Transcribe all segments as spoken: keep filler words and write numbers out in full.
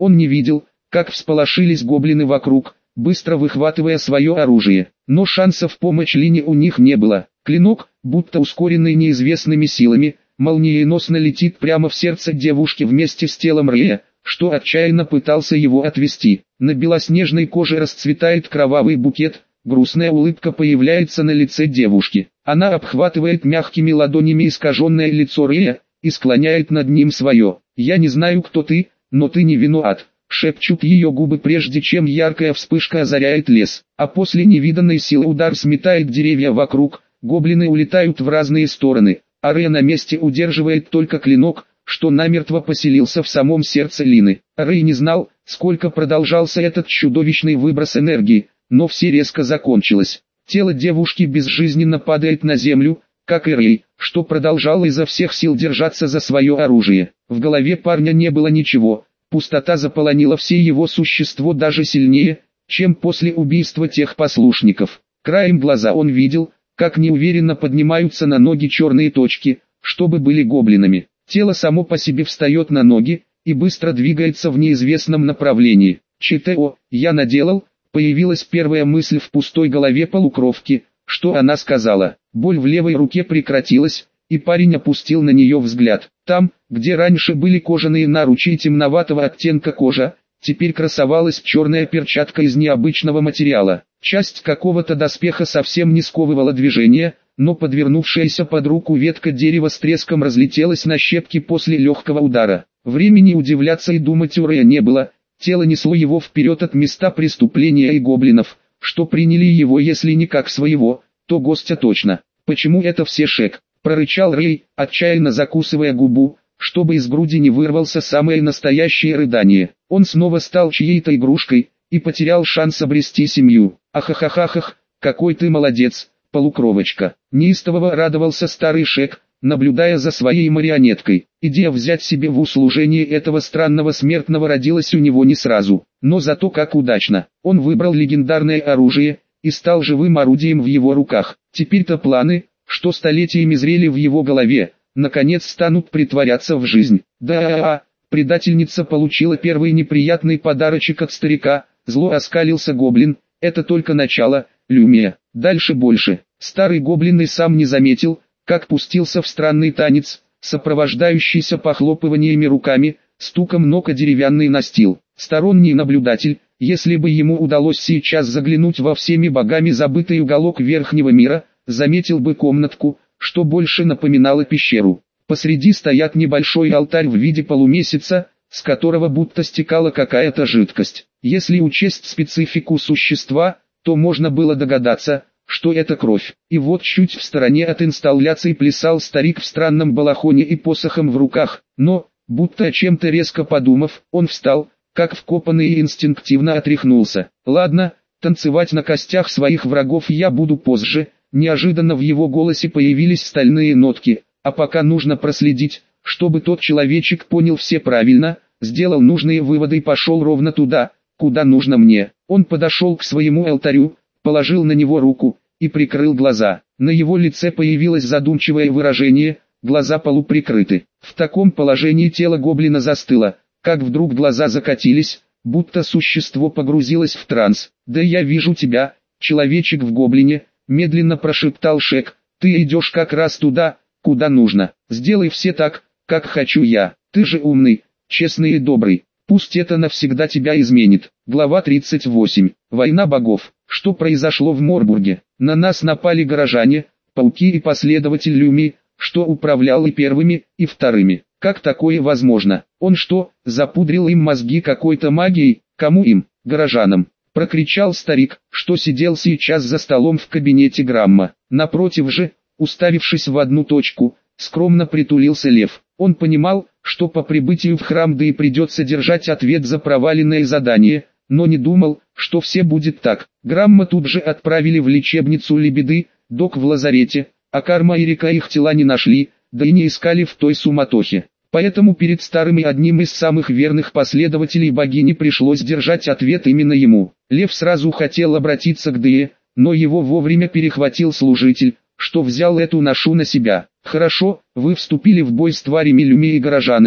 Он не видел, как всполошились гоблины вокруг, быстро выхватывая свое оружие. Но шансов помочь Лине у них не было. Клинок, будто ускоренный неизвестными силами, молниеносно летит прямо в сердце девушки вместе с телом Рэя, что отчаянно пытался его отвести. На белоснежной коже расцветает кровавый букет, грустная улыбка появляется на лице девушки. Она обхватывает мягкими ладонями искаженное лицо Рэя и склоняет над ним свое. «Я не знаю, кто ты, но ты не виноват», — шепчут ее губы, прежде чем яркая вспышка озаряет лес. А после невиданной силы удар сметает деревья вокруг, гоблины улетают в разные стороны, а Рэй на месте удерживает только клинок, что намертво поселился в самом сердце Лины. Рэй не знал, сколько продолжался этот чудовищный выброс энергии, но все резко закончилось. Тело девушки безжизненно падает на землю, как и Рэй, что продолжал изо всех сил держаться за свое оружие. В голове парня не было ничего, пустота заполонила все его существо даже сильнее, чем после убийства тех послушников. Краем глаза он видел, как неуверенно поднимаются на ноги черные точки, чтобы были гоблинами. Тело само по себе встает на ноги и быстро двигается в неизвестном направлении. «ЧТО, я наделал», появилась первая мысль в пустой голове полукровки. Что она сказала? Боль в левой руке прекратилась, и парень опустил на нее взгляд. Там, где раньше были кожаные наручи темноватого оттенка кожа, теперь красовалась черная перчатка из необычного материала. Часть какого-то доспеха совсем не сковывала движение, но подвернувшаяся под руку ветка дерева с треском разлетелась на щепки после легкого удара. Времени удивляться и думать у Рэя не было, тело несло его вперед от места преступления и гоблинов, что приняли его если не как своего, то гостя точно. «Почему это все Шек?» – прорычал Рэй, отчаянно закусывая губу, чтобы из груди не вырвался самое настоящее рыдание. Он снова стал чьей-то игрушкой и потерял шанс обрести семью. «Ахахахахах, какой ты молодец, полукровочка!» Неистово радовался старый Шек, наблюдая за своей марионеткой. Идея взять себе в услужение этого странного смертного родилась у него не сразу, но зато как удачно. Он выбрал легендарное оружие и стал живым орудием в его руках. Теперь-то планы, что столетиями зрели в его голове, наконец станут притворяться в жизнь. Да, предательница получила первый неприятный подарочек от старика, зло оскалился гоблин. Это только начало, Люмия, дальше больше. Старый гоблин и сам не заметил, как пустился в странный танец, сопровождающийся похлопываниями руками, стуком ног о деревянный настил. Сторонний наблюдатель, если бы ему удалось сейчас заглянуть во всеми богами забытый уголок верхнего мира, заметил бы комнатку, что больше напоминало пещеру. Посреди стоят небольшой алтарь в виде полумесяца, с которого будто стекала какая-то жидкость. Если учесть специфику существа, то можно было догадаться, что это кровь. И вот чуть в стороне от инсталляции плясал старик в странном балахоне и посохом в руках, но, будто о чем-то резко подумав, он встал, как вкопанный и инстинктивно отряхнулся. «Ладно, танцевать на костях своих врагов я буду позже». Неожиданно в его голосе появились стальные нотки, а пока нужно проследить, чтобы тот человечек понял все правильно, сделал нужные выводы и пошел ровно туда, куда нужно мне. Он подошел к своему алтарю, положил на него руку и прикрыл глаза. На его лице появилось задумчивое выражение, глаза полуприкрыты. В таком положении тело гоблина застыло, как вдруг глаза закатились, будто существо погрузилось в транс. «Да я вижу тебя, человечек в гоблине», — медленно прошептал Шек, «ты идешь как раз туда, куда нужно. Сделай все так, как хочу я. Ты же умный, честный и добрый. Пусть это навсегда тебя изменит». Глава тридцать восемь. Война богов. Что произошло в Морбурге? На нас напали горожане, пауки и последователь Люми, что управлял и первыми, и вторыми. Как такое возможно? Он что, запудрил им мозги какой-то магией? Кому им? Горожанам. Прокричал старик, что сидел сейчас за столом в кабинете Грамма. Напротив же, уставившись в одну точку, скромно притулился лев. Он понимал, что по прибытию в храм да и придется держать ответ за проваленное задание, но не думал, что все будет так. Грамма тут же отправили в лечебницу Лебеды, док в лазарете, а Карма и Река их тела не нашли, да и не искали в той суматохе. Поэтому перед старым и одним из самых верных последователей богини пришлось держать ответ именно ему. Лев сразу хотел обратиться к Дее, но его вовремя перехватил служитель, что взял эту ношу на себя. «Хорошо, вы вступили в бой с тварями Люми и горожанами,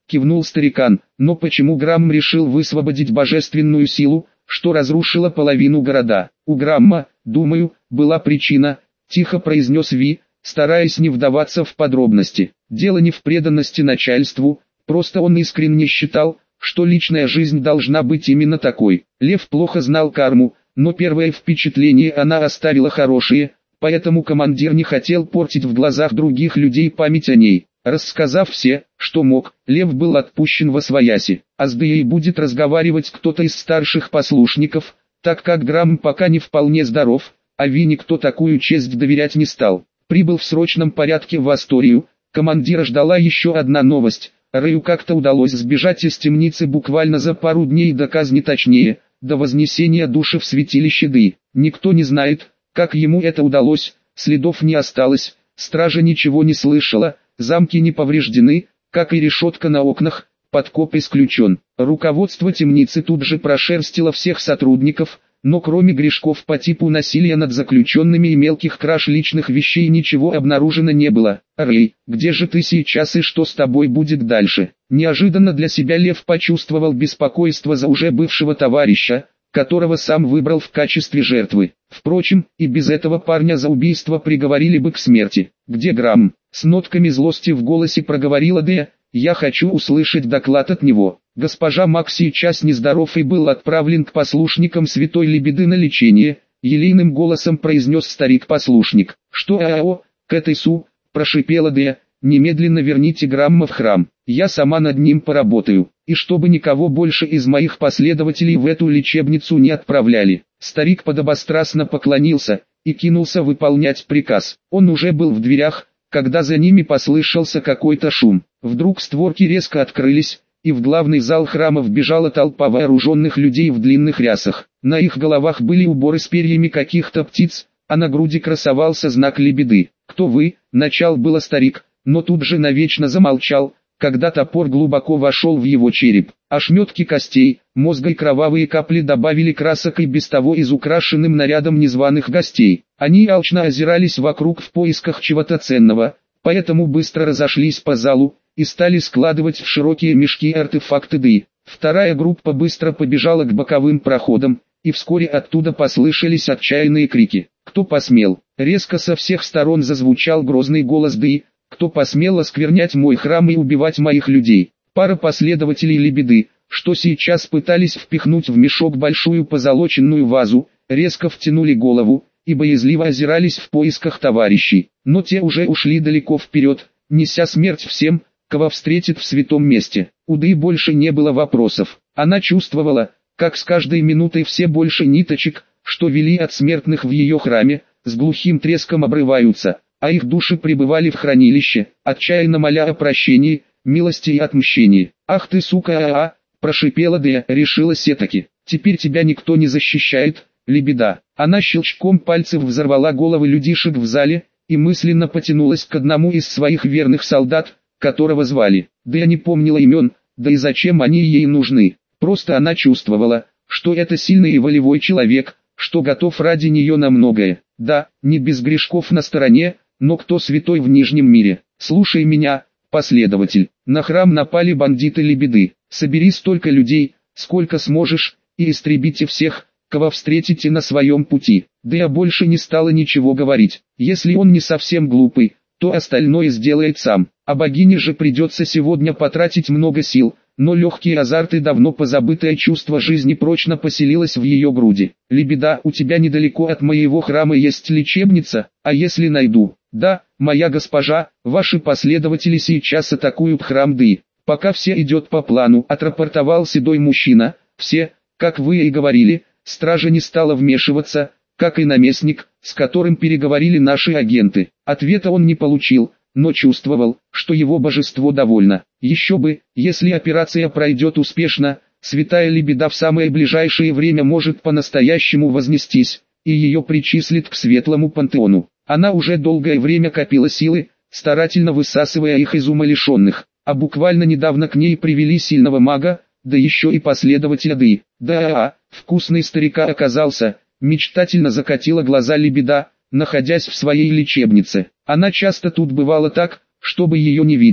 кивнул старикан, но почему Грамм решил высвободить божественную силу, что разрушила половину города? У Грамма, думаю, была причина, тихо произнес Ви, стараясь не вдаваться в подробности. Дело не в преданности начальству, просто он искренне считал, что личная жизнь должна быть именно такой. Лев плохо знал карму, но первое впечатление она оставила хорошее, поэтому командир не хотел портить в глазах других людей память о ней. Рассказав все, что мог, Лев был отпущен восвояси, а с Деей будет разговаривать кто-то из старших послушников, так как Грамм пока не вполне здоров, а Ви никто такую честь доверять не стал. Прибыл в срочном порядке в Асторию, командира ждала еще одна новость. Рэю как-то удалось сбежать из темницы буквально за пару дней до казни, точнее, до вознесения души в святилище Ды. Никто не знает, как ему это удалось, следов не осталось, стража ничего не слышала, замки не повреждены, как и решетка на окнах, подкоп исключен. Руководство темницы тут же прошерстило всех сотрудников, но кроме грешков по типу насилия над заключенными и мелких краж личных вещей ничего обнаружено не было. «Рэй, где же ты сейчас и что с тобой будет дальше?» Неожиданно для себя Лев почувствовал беспокойство за уже бывшего товарища, которого сам выбрал в качестве жертвы. Впрочем, и без этого парня за убийство приговорили бы к смерти. «Где Грамм?» С нотками злости в голосе проговорила Дея. «Я хочу услышать доклад от него». Госпожа Мак сейчас нездоров и был отправлен к послушникам святой Лебеды на лечение, елейным голосом произнес старик-послушник. «Что АО, к этой су?» – прошипела Дея. «Немедленно верните Грамма в храм, я сама над ним поработаю, и чтобы никого больше из моих последователей в эту лечебницу не отправляли». Старик подобострастно поклонился и кинулся выполнять приказ. Он уже был в дверях, когда за ними послышался какой-то шум. Вдруг створки резко открылись, и в главный зал храма вбежала толпа вооруженных людей в длинных рясах. На их головах были уборы с перьями каких-то птиц, а на груди красовался знак Лебеды. «Кто вы?» – начал было старик, но тут же навечно замолчал, когда топор глубоко вошел в его череп. Ошметки костей, мозга и кровавые капли добавили красок и без того изукрашенным нарядом незваных гостей. Они алчно озирались вокруг в поисках чего-то ценного, поэтому быстро разошлись по залу и стали складывать в широкие мешки артефакты Ды. Вторая группа быстро побежала к боковым проходам, и вскоре оттуда послышались отчаянные крики. «Кто посмел?» Резко со всех сторон зазвучал грозный голос Ды. «Кто посмел осквернять мой храм и убивать моих людей?» Пара последователей Лебеды, что сейчас пытались впихнуть в мешок большую позолоченную вазу, резко втянули голову и боязливо озирались в поисках товарищей. Но те уже ушли далеко вперед, неся смерть всем, кого встретит в святом месте. У Ды больше не было вопросов. Она чувствовала, как с каждой минутой все больше ниточек, что вели от смертных в ее храме, с глухим треском обрываются, а их души пребывали в хранилище, отчаянно моля о прощении, милости и отмщении. «Ах ты сука, а-а!» – прошипела Дея, решила все-таки. «Теперь тебя никто не защищает, Лебеда». Она щелчком пальцев взорвала головы людишек в зале и мысленно потянулась к одному из своих верных солдат, которого звали. Дея не помнила имен, да и зачем они ей нужны. Просто она чувствовала, что это сильный и волевой человек, что готов ради нее на многое. Да, не без грешков на стороне, но кто святой в Нижнем мире? Слушай меня, последователь. На храм напали бандиты Лебеды. Собери столько людей, сколько сможешь, и истребите всех, кого встретите на своем пути. Дея больше не стала ничего говорить. Если он не совсем глупый, то остальное сделает сам. А богине же придется сегодня потратить много сил, но легкий азарт и давно позабытое чувство жизни прочно поселилось в ее груди. «Лебеда, у тебя недалеко от моего храма есть лечебница, а если найду?» «Да, моя госпожа, ваши последователи сейчас атакуют храм Ды. Пока все идет по плану», — отрапортовал седой мужчина. «Все, как вы и говорили, стража не стала вмешиваться, как и наместник, с которым переговорили наши агенты». Ответа он не получил, но чувствовал, что его божество довольно. Еще бы, если операция пройдет успешно, святая Лебеда в самое ближайшее время может по-настоящему вознестись, и ее причислят к светлому пантеону. Она уже долгое время копила силы, старательно высасывая их из умалишенных, а буквально недавно к ней привели сильного мага, да еще и последователя Ды. «Да, вкусный старика оказался», мечтательно закатила глаза Лебеда, находясь в своей лечебнице. Она часто тут бывала так, чтобы ее не видели.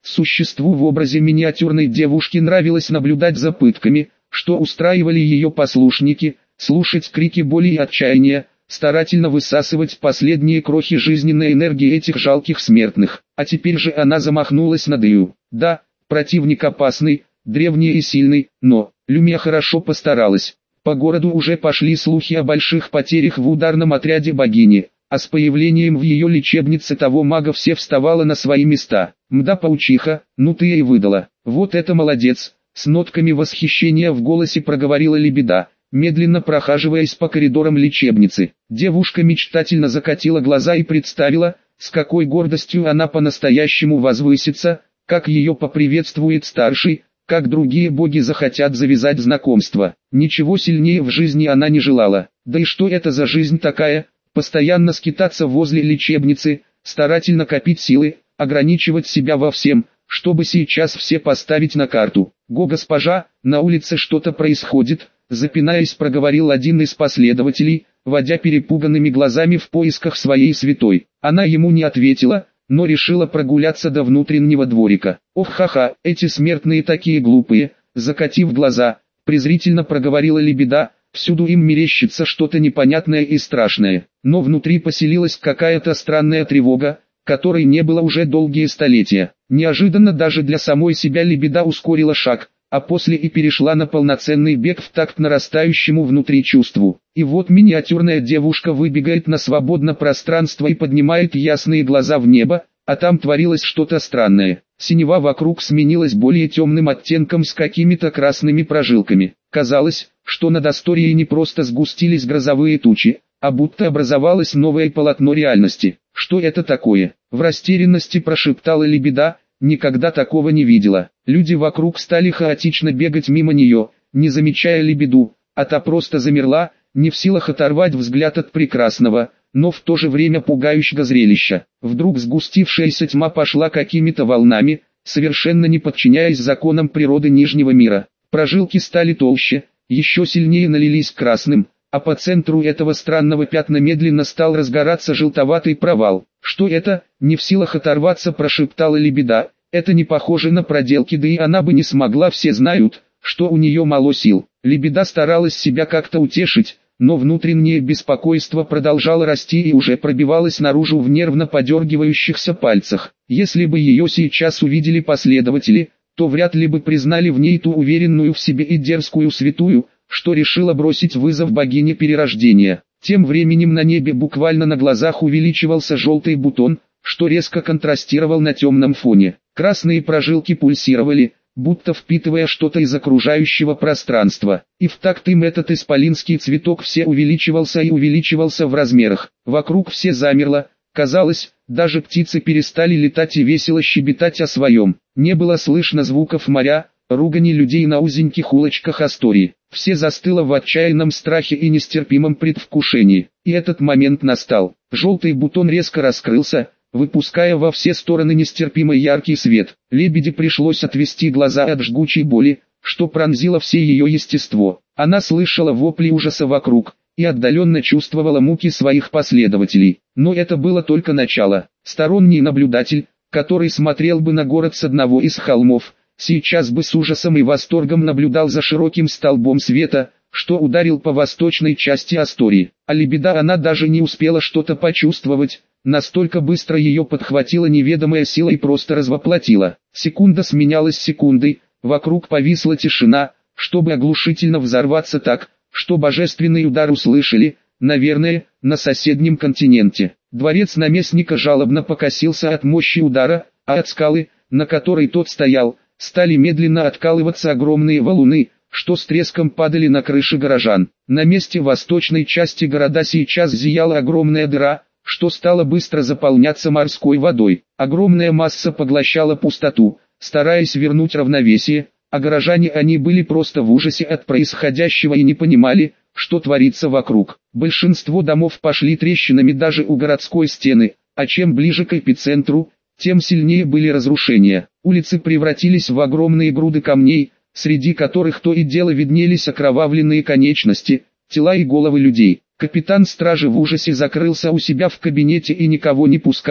Существу в образе миниатюрной девушки нравилось наблюдать за пытками, что устраивали ее послушники, слушать крики боли и отчаяния, старательно высасывать последние крохи жизненной энергии этих жалких смертных. А теперь же она замахнулась на Дэю. Да, противник опасный, древний и сильный, но Люмия хорошо постаралась. По городу уже пошли слухи о больших потерях в ударном отряде богини, а с появлением в ее лечебнице того мага все вставало на свои места. Мда паучиха, ну ты ей выдала. Вот это молодец, с нотками восхищения в голосе проговорила Лебеда, медленно прохаживаясь по коридорам лечебницы. Девушка мечтательно закатила глаза и представила, с какой гордостью она по-настоящему возвысится, как ее поприветствует старший, как другие боги захотят завязать знакомство. Ничего сильнее в жизни она не желала. Да и что это за жизнь такая, постоянно скитаться возле лечебницы, старательно копить силы, ограничивать себя во всем, чтобы сейчас все поставить на карту. «Го, госпожа, на улице что-то происходит», запинаясь, проговорил один из последователей, водя перепуганными глазами в поисках своей святой. Она ему не ответила, но решила прогуляться до внутреннего дворика. «Ох, ха-ха, эти смертные такие глупые», закатив глаза, презрительно проговорила Лебеда, всюду им мерещится что-то непонятное и страшное. Но внутри поселилась какая-то странная тревога, которой не было уже долгие столетия. Неожиданно даже для самой себя Лебеда ускорила шаг, а после и перешла на полноценный бег в такт нарастающему внутри чувству. И вот миниатюрная девушка выбегает на свободное пространство и поднимает ясные глаза в небо, а там творилось что-то странное. Синева вокруг сменилась более темным оттенком с какими-то красными прожилками. Казалось, что над Асторией не просто сгустились грозовые тучи, а будто образовалось новое полотно реальности. «Что это такое?» — в растерянности прошептала Лебеда, никогда такого не видела. Люди вокруг стали хаотично бегать мимо нее, не замечая Лебеду, а та просто замерла, не в силах оторвать взгляд от прекрасного, но в то же время пугающего зрелища. Вдруг сгустившаяся тьма пошла какими-то волнами, совершенно не подчиняясь законам природы Нижнего мира. Прожилки стали толще, еще сильнее налились красным, а по центру этого странного пятна медленно стал разгораться желтоватый провал. «Что это?» — не в силах оторваться, прошептала Лебеда. «Это не похоже на проделки, да и она бы не смогла, все знают, что у нее мало сил». Лебеда старалась себя как-то утешить, но внутреннее беспокойство продолжало расти и уже пробивалось наружу в нервно подергивающихся пальцах. Если бы ее сейчас увидели последователи, то вряд ли бы признали в ней ту уверенную в себе и дерзкую святую, что решила бросить вызов богине перерождения. Тем временем на небе буквально на глазах увеличивался желтый бутон, что резко контрастировал на темном фоне. Красные прожилки пульсировали, будто впитывая что-то из окружающего пространства. И в такт им этот исполинский цветок все увеличивался и увеличивался в размерах. Вокруг все замерло, казалось, даже птицы перестали летать и весело щебетать о своем. Не было слышно звуков моря, ругани людей на узеньких улочках Астории. Все застыло в отчаянном страхе и нестерпимом предвкушении. И этот момент настал. Желтый бутон резко раскрылся, выпуская во все стороны нестерпимый яркий свет. Лебеде пришлось отвести глаза от жгучей боли, что пронзило все ее естество. Она слышала вопли ужаса вокруг и отдаленно чувствовала муки своих последователей. Но это было только начало. Сторонний наблюдатель, который смотрел бы на город с одного из холмов, сейчас бы с ужасом и восторгом наблюдал за широким столбом света, что ударил по восточной части Астории. А Лебеда она даже не успела что-то почувствовать, настолько быстро ее подхватила неведомая сила и просто развоплотила. Секунда сменялась секундой, вокруг повисла тишина, чтобы оглушительно взорваться так, что божественный удар услышали, наверное, на соседнем континенте. Дворец наместника жалобно покосился от мощи удара, а от скалы, на которой тот стоял, стали медленно откалываться огромные валуны, что с треском падали на крыши горожан. На месте восточной части города сейчас зияла огромная дыра, что стало быстро заполняться морской водой. Огромная масса поглощала пустоту, стараясь вернуть равновесие, а горожане они были просто в ужасе от происходящего и не понимали, что творится вокруг. Большинство домов пошли трещинами даже у городской стены, а чем ближе к эпицентру, тем сильнее были разрушения. Улицы превратились в огромные груды камней, среди которых то и дело виднелись окровавленные конечности, тела и головы людей. Капитан стражи в ужасе закрылся у себя в кабинете и никого не пускал,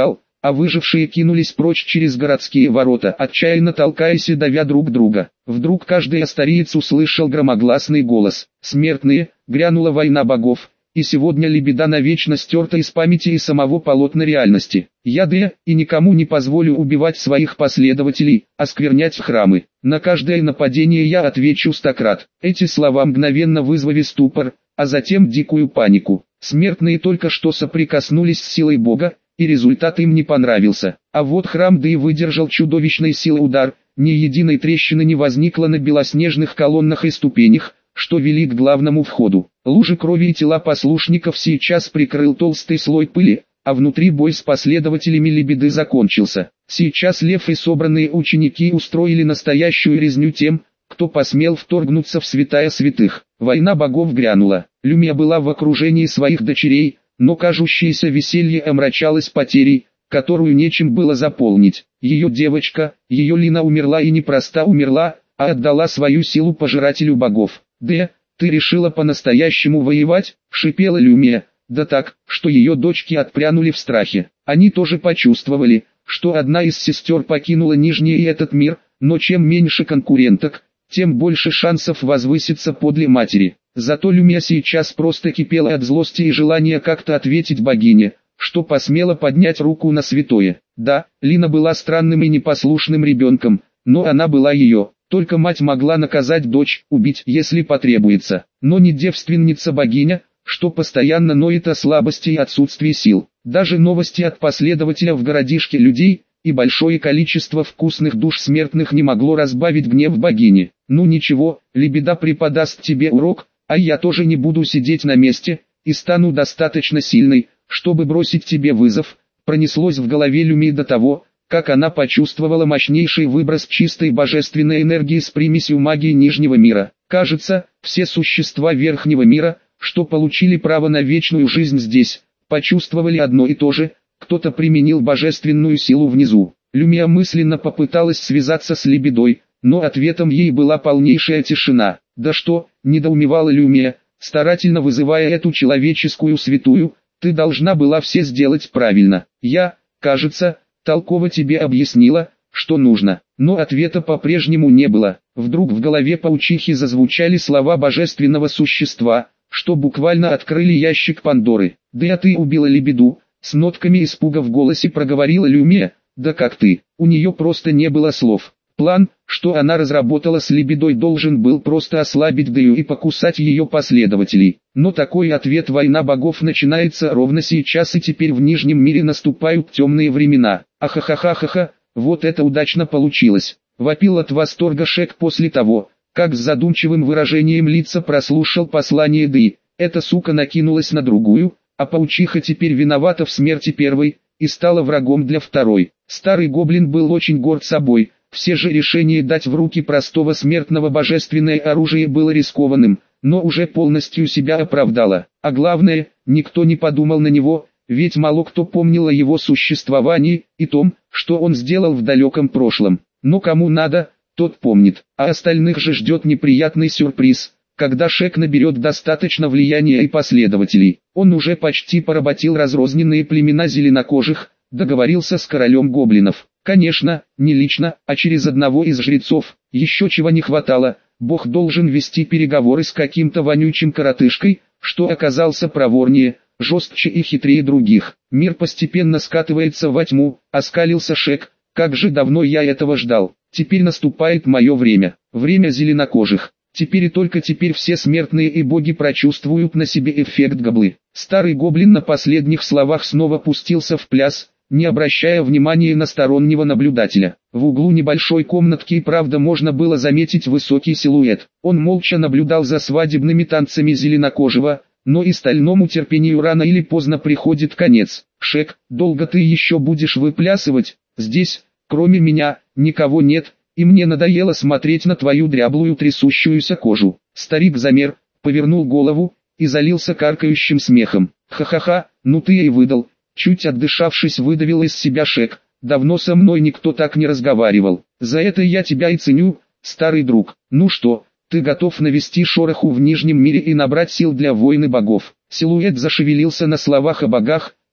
а выжившие кинулись прочь через городские ворота, отчаянно толкаясь и давя друг друга. Вдруг каждый астариец услышал громогласный голос: «Смертные, грянула война богов, и сегодня лебеда навечно стерта из памяти и самого полотна реальности. Я Дея, и никому не позволю убивать своих последователей, осквернять храмы. На каждое нападение я отвечу стократ». Эти слова мгновенно вызвали ступор, а затем дикую панику. Смертные только что соприкоснулись с силой Бога, и результат им не понравился. А вот храм Деи выдержал чудовищной силы удар, ни единой трещины не возникло на белоснежных колоннах и ступенях, что вели к главному входу. Лужи крови и тела послушников сейчас прикрыл толстый слой пыли, а внутри бой с последователями лебеды закончился. Сейчас Лев и собранные ученики устроили настоящую резню тем, кто посмел вторгнуться в святая святых. Война богов грянула. Люмия была в окружении своих дочерей, но кажущееся веселье омрачалось потерей, которую нечем было заполнить. Ее девочка, ее Лина умерла, и не просто умерла, а отдала свою силу пожирателю богов. «Де, ты решила по-настоящему воевать?» — шипела Люмия, да так, что ее дочки отпрянули в страхе. Они тоже почувствовали, что одна из сестер покинула Нижний и этот мир, но чем меньше конкуренток, тем больше шансов возвыситься подле матери. Зато Люмия сейчас просто кипела от злости и желания как-то ответить богине, что посмела поднять руку на святое. Да, Лина была странным и непослушным ребенком, но она была ее. Только мать могла наказать дочь, убить, если потребуется. Но не девственница-богиня, что постоянно ноет о слабости и отсутствии сил. Даже новости от последователя в городишке людей и большое количество вкусных душ смертных не могло разбавить гнев богини. «Ну ничего, лебеда преподаст тебе урок, а я тоже не буду сидеть на месте, и стану достаточно сильной, чтобы бросить тебе вызов», пронеслось в голове Люмии до того, как она почувствовала мощнейший выброс чистой божественной энергии с примесью магии Нижнего мира. Кажется, все существа Верхнего мира, что получили право на вечную жизнь здесь, почувствовали одно и то же: кто-то применил божественную силу внизу. Люмия мысленно попыталась связаться с лебедой, но ответом ей была полнейшая тишина. «Да что?» – недоумевала Люмия, старательно вызывая эту человеческую святую, «ты должна была все сделать правильно. Я, кажется, толково тебе объяснила, что нужно». Но ответа по-прежнему не было. Вдруг в голове паучихи зазвучали слова божественного существа, что буквально открыли ящик Пандоры. «Да ты убила лебеду», — с нотками испуга в голосе проговорила Люмия. «Да как ты?» У нее просто не было слов. План, что она разработала с лебедой, должен был просто ослабить Дею и покусать ее последователей. Но такой ответ: «Война богов начинается ровно сейчас, и теперь в Нижнем мире наступают темные времена». Ахахахахаха, вот это удачно получилось. Вопил от восторга Шек после того, как с задумчивым выражением лица прослушал послание Деи. Эта сука накинулась на другую, а паучиха теперь виновата в смерти первой и стала врагом для второй. Старый гоблин был очень горд собой. Все же решение дать в руки простого смертного божественное оружие было рискованным, но уже полностью себя оправдало. А главное, никто не подумал на него, ведь мало кто помнил о его существовании и том, что он сделал в далеком прошлом. Но кому надо, тот помнит, а остальных же ждет неприятный сюрприз, когда Шек наберет достаточно влияния и последователей. Он уже почти поработил разрозненные племена зеленокожих, договорился с королем гоблинов. Конечно, не лично, а через одного из жрецов. Еще чего не хватало, бог должен вести переговоры с каким-то вонючим коротышкой, что оказался проворнее, жестче и хитрее других. Мир постепенно скатывается во тьму, оскалился Шек. Как же давно я этого ждал. Теперь наступает мое время, время зеленокожих. Теперь и только теперь все смертные и боги прочувствуют на себе эффект гоблы. Старый гоблин на последних словах снова пустился в пляс, не обращая внимания на стороннего наблюдателя. В углу небольшой комнатки и правда можно было заметить высокий силуэт. Он молча наблюдал за свадебными танцами зеленокожего, но и стальному терпению рано или поздно приходит конец. «Шек, долго ты еще будешь выплясывать? Здесь, кроме меня, никого нет, и мне надоело смотреть на твою дряблую трясущуюся кожу». Старик замер, повернул голову и залился каркающим смехом. «Ха-ха-ха, ну ты и выдал». Чуть отдышавшись, выдавил из себя Шек. «Давно со мной никто так не разговаривал. За это я тебя и ценю, старый друг. Ну что, ты готов навести шороху в Нижнем мире и набрать сил для войны богов?» Силуэт зашевелился на словах о богах,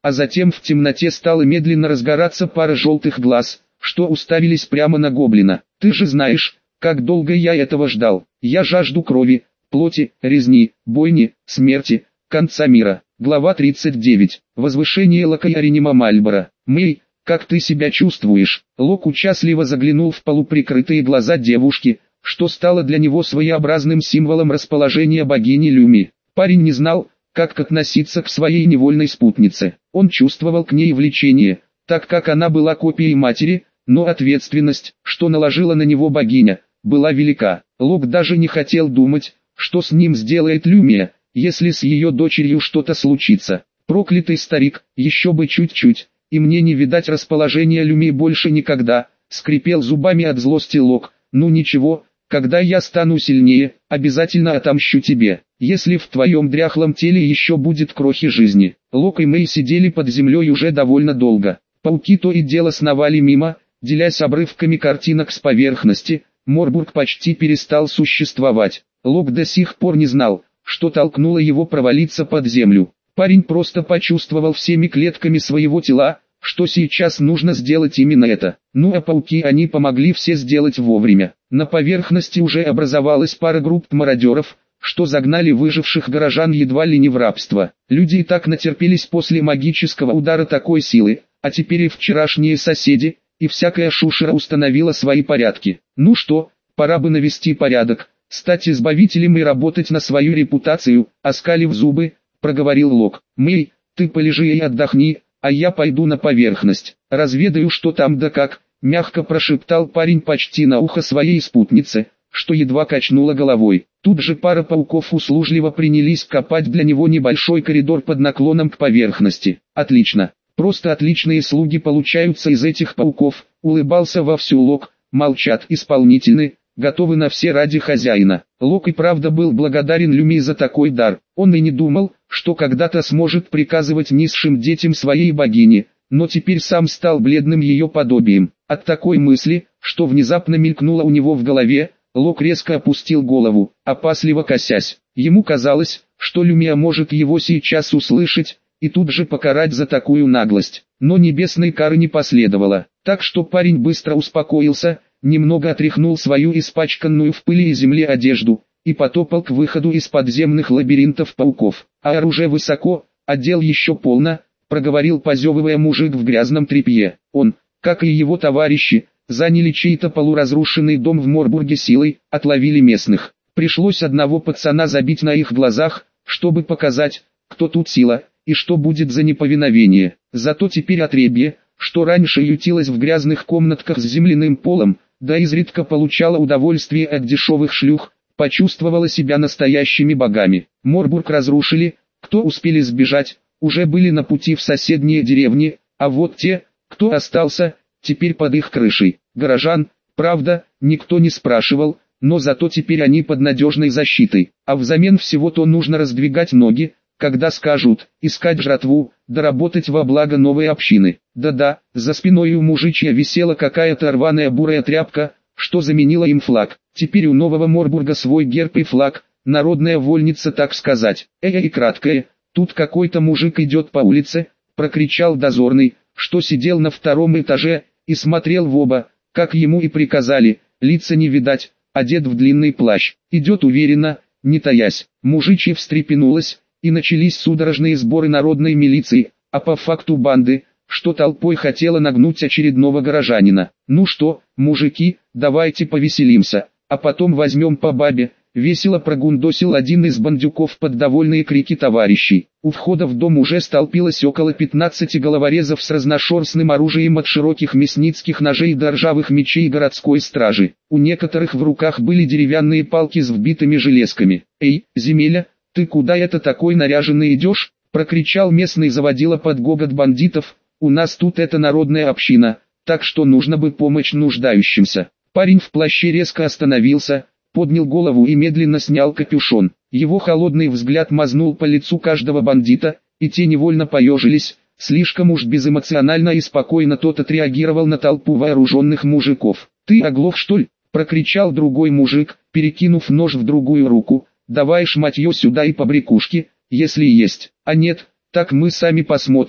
а затем в темноте стала медленно разгораться пара желтых глаз, что уставились прямо на гоблина. «Ты же знаешь, как долго я этого ждал. Я жажду крови, плоти, резни, бойни, смерти, конца мира». Глава тридцать девять. Возвышение Локаяринима Мальборо. «Мэй, как ты себя чувствуешь?» Лок участливо заглянул в полуприкрытые глаза девушки, что стало для него своеобразным символом расположения богини Люми. Парень не знал, как относиться к своей невольной спутнице. Он чувствовал к ней влечение, так как она была копией матери, но ответственность, что наложила на него богиня, была велика. Лок даже не хотел думать, что с ним сделает Люмия, если с ее дочерью что-то случится. Проклятый старик, еще бы чуть-чуть, и мне не видать расположения Люмии больше никогда, скрипел зубами от злости Лок. Ну ничего, когда я стану сильнее, обязательно отомщу тебе, если в твоем дряхлом теле еще будет крохи жизни. Лок и Мэй сидели под землей уже довольно долго. Пауки то и дело сновали мимо, делясь обрывками картинок с поверхности. Морбург почти перестал существовать. Лок до сих пор не знал, что толкнуло его провалиться под землю. Парень просто почувствовал всеми клетками своего тела, что сейчас нужно сделать именно это. Ну а пауки они помогли все сделать вовремя. На поверхности уже образовалась пара групп мародеров, что загнали выживших горожан едва ли не в рабство. Люди и так натерпелись после магического удара такой силы, а теперь и вчерашние соседи, и всякая шушера установила свои порядки. Ну что, пора бы навести порядок, стать избавителем и работать на свою репутацию, оскалив зубы, проговорил Лок. «Мэй, ты полежи и отдохни, а я пойду на поверхность, разведаю, что там да как», мягко прошептал парень почти на ухо своей спутнице, что едва качнула головой. Тут же пара пауков услужливо принялись копать для него небольшой коридор под наклоном к поверхности. «Отлично, просто отличные слуги получаются из этих пауков», улыбался вовсю Лок. «Молчат, исполнительны, готовы на все ради хозяина». Лок и правда был благодарен Люми за такой дар. Он и не думал, что когда-то сможет приказывать низшим детям своей богини, но теперь сам стал бледным ее подобием. От такой мысли, что внезапно мелькнуло у него в голове, Лок резко опустил голову, опасливо косясь. Ему казалось, что Люмия может его сейчас услышать, и тут же покарать за такую наглость. Но небесной кары не последовало, так что парень быстро успокоился, немного отряхнул свою испачканную в пыли и земле одежду, и потопал к выходу из подземных лабиринтов пауков. «А оружие высоко, отдел еще полно», проговорил позевывая мужик в грязном тряпье. Он, как и его товарищи, заняли чей-то полуразрушенный дом в Морбурге силой, отловили местных. Пришлось одного пацана забить на их глазах, чтобы показать, кто тут сила, и что будет за неповиновение. Зато теперь отребье, что раньше ютилось в грязных комнатках с земляным полом, да изредка получало удовольствие от дешевых шлюх, почувствовала себя настоящими богами. Морбург разрушили, кто успели сбежать, уже были на пути в соседние деревни, а вот те, кто остался, теперь под их крышей. Горожан, правда, никто не спрашивал, но зато теперь они под надежной защитой, а взамен всего-то нужно раздвигать ноги, когда скажут, искать жратву, да работать во благо новой общины. Да-да, за спиной у мужичья висела какая-то рваная бурая тряпка, что заменила им флаг. Теперь у нового Морбурга свой герб и флаг, народная вольница так сказать. Эя и краткое, тут какой-то мужик идет по улице, прокричал дозорный, что сидел на втором этаже, и смотрел в оба, как ему и приказали, лица не видать, одет в длинный плащ. Идет уверенно, не таясь. Мужичья встрепенулась, и начались судорожные сборы народной милиции, а по факту банды, что толпой хотела нагнуть очередного горожанина. «Ну что, мужики, давайте повеселимся, а потом возьмем по бабе», весело прогундосил один из бандюков под довольные крики товарищей. У входа в дом уже столпилось около пятнадцати головорезов с разношерстным оружием от широких мясницких ножей до ржавых мечей городской стражи. У некоторых в руках были деревянные палки с вбитыми железками. «Эй, земеля, ты куда это такой наряженный идешь?» прокричал местный заводила под гогот бандитов. «У нас тут это народная община, так что нужно бы помочь нуждающимся». Парень в плаще резко остановился, поднял голову и медленно снял капюшон. Его холодный взгляд мазнул по лицу каждого бандита, и те невольно поежились. Слишком уж безэмоционально и спокойно тот отреагировал на толпу вооруженных мужиков. «Ты оглох что ли?» – прокричал другой мужик, перекинув нож в другую руку. «Давай шматье сюда и побрякушки, если есть, а нет, так мы сами посмотрим,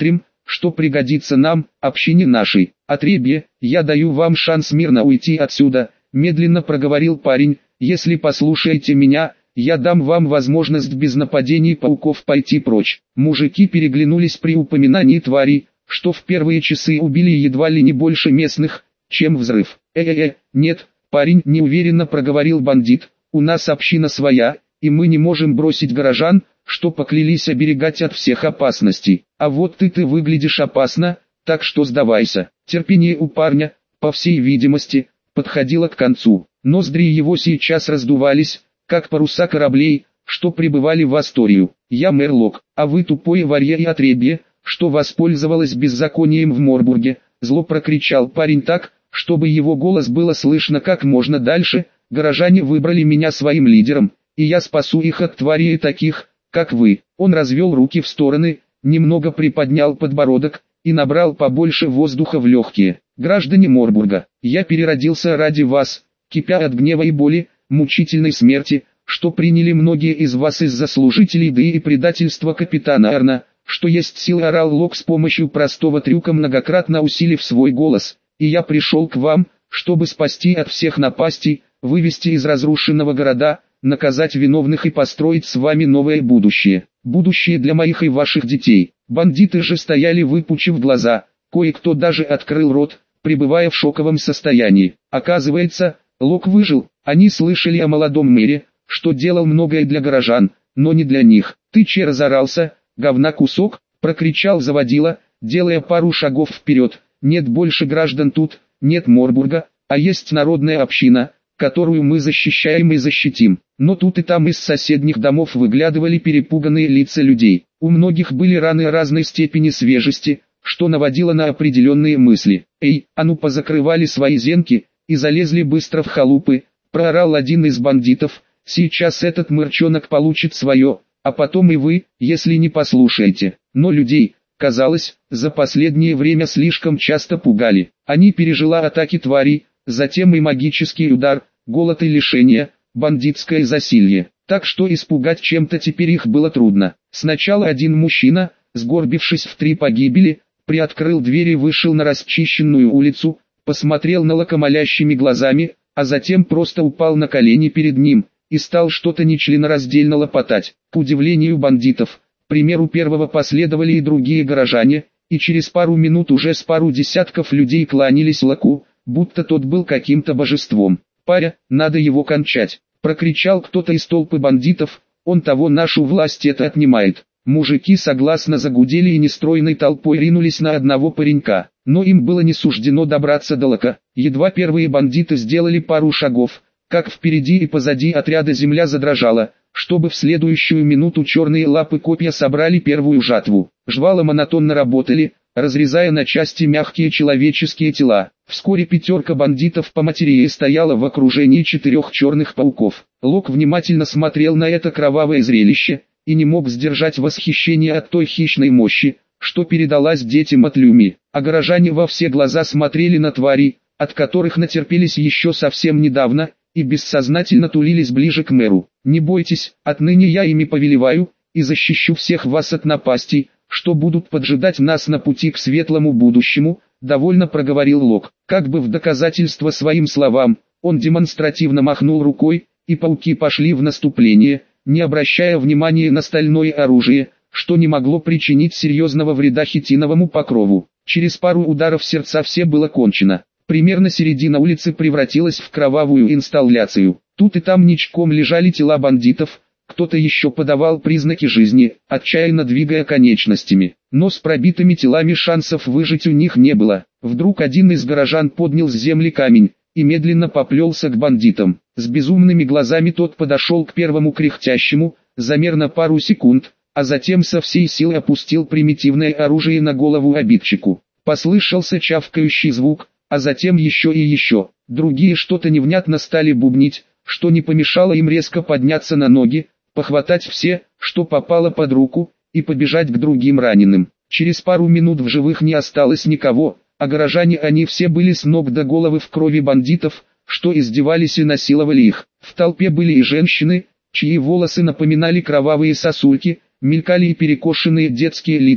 что пригодится нам, общине нашей. Отребье, я даю вам шанс мирно уйти отсюда, медленно проговорил парень, если послушаете меня, я дам вам возможность без нападений пауков пойти прочь. Мужики переглянулись при упоминании тварей, что в первые часы убили едва ли не больше местных, чем взрыв. Э-э-э, нет, парень, неуверенно проговорил бандит, у нас община своя, и мы не можем бросить горожан, что поклялись оберегать от всех опасностей. А вот ты ты выглядишь опасно, так что сдавайся. Терпение у парня, по всей видимости, подходило к концу. Ноздри его сейчас раздувались, как паруса кораблей, что прибывали в Асторию. Я Мерлок, а вы тупое варье и отребье, что воспользовалось беззаконием в Морбурге, зло прокричал парень так, чтобы его голос было слышно как можно дальше. Горожане выбрали меня своим лидером, и я спасу их от тварей таких, как вы. Он развел руки в стороны, немного приподнял подбородок и набрал побольше воздуха в легкие. Граждане Морбурга, я переродился ради вас, кипя от гнева и боли, мучительной смерти, что приняли многие из вас из-за служителей Ды и предательства капитана Эрна, что есть силы, орал Лок с помощью простого трюка, многократно усилив свой голос, и я пришел к вам, чтобы спасти от всех напастей, вывести из разрушенного города, наказать виновных и построить с вами новое будущее. Будущее для моих и ваших детей. Бандиты же стояли выпучив глаза, кое-кто даже открыл рот, пребывая в шоковом состоянии. Оказывается, Лок выжил, они слышали о молодом мэре, что делал многое для горожан, но не для них. Ты че разорался, говна кусок, прокричал заводила, делая пару шагов вперед. Нет больше граждан тут, нет Морбурга, а есть народная община, которую мы защищаем и защитим. Но тут и там из соседних домов выглядывали перепуганные лица людей. У многих были раны разной степени свежести, что наводило на определенные мысли. «Эй, а ну позакрывали свои зенки!» и залезли быстро в халупы, проорал один из бандитов. «Сейчас этот мырчонок получит свое, а потом и вы, если не послушаете». Но людей, казалось, за последнее время слишком часто пугали. Они пережила атаки тварей, затем и магический удар, голод и лишение, бандитское засилье. Так что испугать чем-то теперь их было трудно. Сначала один мужчина, сгорбившись в три погибели, приоткрыл дверь и вышел на расчищенную улицу, посмотрел на Лока молящими глазами, а затем просто упал на колени перед ним, и стал что-то нечленораздельно лопотать. К удивлению бандитов, к примеру первого последовали и другие горожане, и через пару минут уже с пару десятков людей кланялись Локу, будто тот был каким-то божеством. «Паря, надо его кончать!» — прокричал кто-то из толпы бандитов, «он того нашу власть это отнимает». Мужики согласно загудели и нестройной толпой ринулись на одного паренька, но им было не суждено добраться до Лока. Едва первые бандиты сделали пару шагов, как впереди и позади отряда земля задрожала, чтобы в следующую минуту черные лапы копья собрали первую жатву. Жвала монотонно работали, разрезая на части мягкие человеческие тела. Вскоре пятерка бандитов по материи стояла в окружении четырех черных пауков. Лок внимательно смотрел на это кровавое зрелище, и не мог сдержать восхищение от той хищной мощи, что передалась детям от Люми. А горожане во все глаза смотрели на тварей, от которых натерпелись еще совсем недавно, и бессознательно тулились ближе к мэру. «Не бойтесь, отныне я ими повелеваю, и защищу всех вас от напастей, что будут поджидать нас на пути к светлому будущему», — довольно проговорил Лок. Как бы в доказательство своим словам, он демонстративно махнул рукой, и пауки пошли в наступление, не обращая внимания на стальное оружие, что не могло причинить серьезного вреда хитиновому покрову. Через пару ударов сердца все было кончено. Примерно середина улицы превратилась в кровавую инсталляцию. Тут и там ничком лежали тела бандитов, кто-то еще подавал признаки жизни, отчаянно двигая конечностями. Но с пробитыми телами шансов выжить у них не было. Вдруг один из горожан поднял с земли камень и медленно поплелся к бандитам. С безумными глазами тот подошел к первому кряхтящему, замер на пару секунд, а затем со всей силы опустил примитивное оружие на голову обидчику. Послышался чавкающий звук, а затем еще и еще. Другие что-то невнятно стали бубнить, что не помешало им резко подняться на ноги, похватать все, что попало под руку, и побежать к другим раненым. Через пару минут в живых не осталось никого, а горожане они все были с ног до головы в крови бандитов, что издевались и насиловали их. В толпе были и женщины, чьи волосы напоминали кровавые сосульки, мелькали и перекошенные детские лица,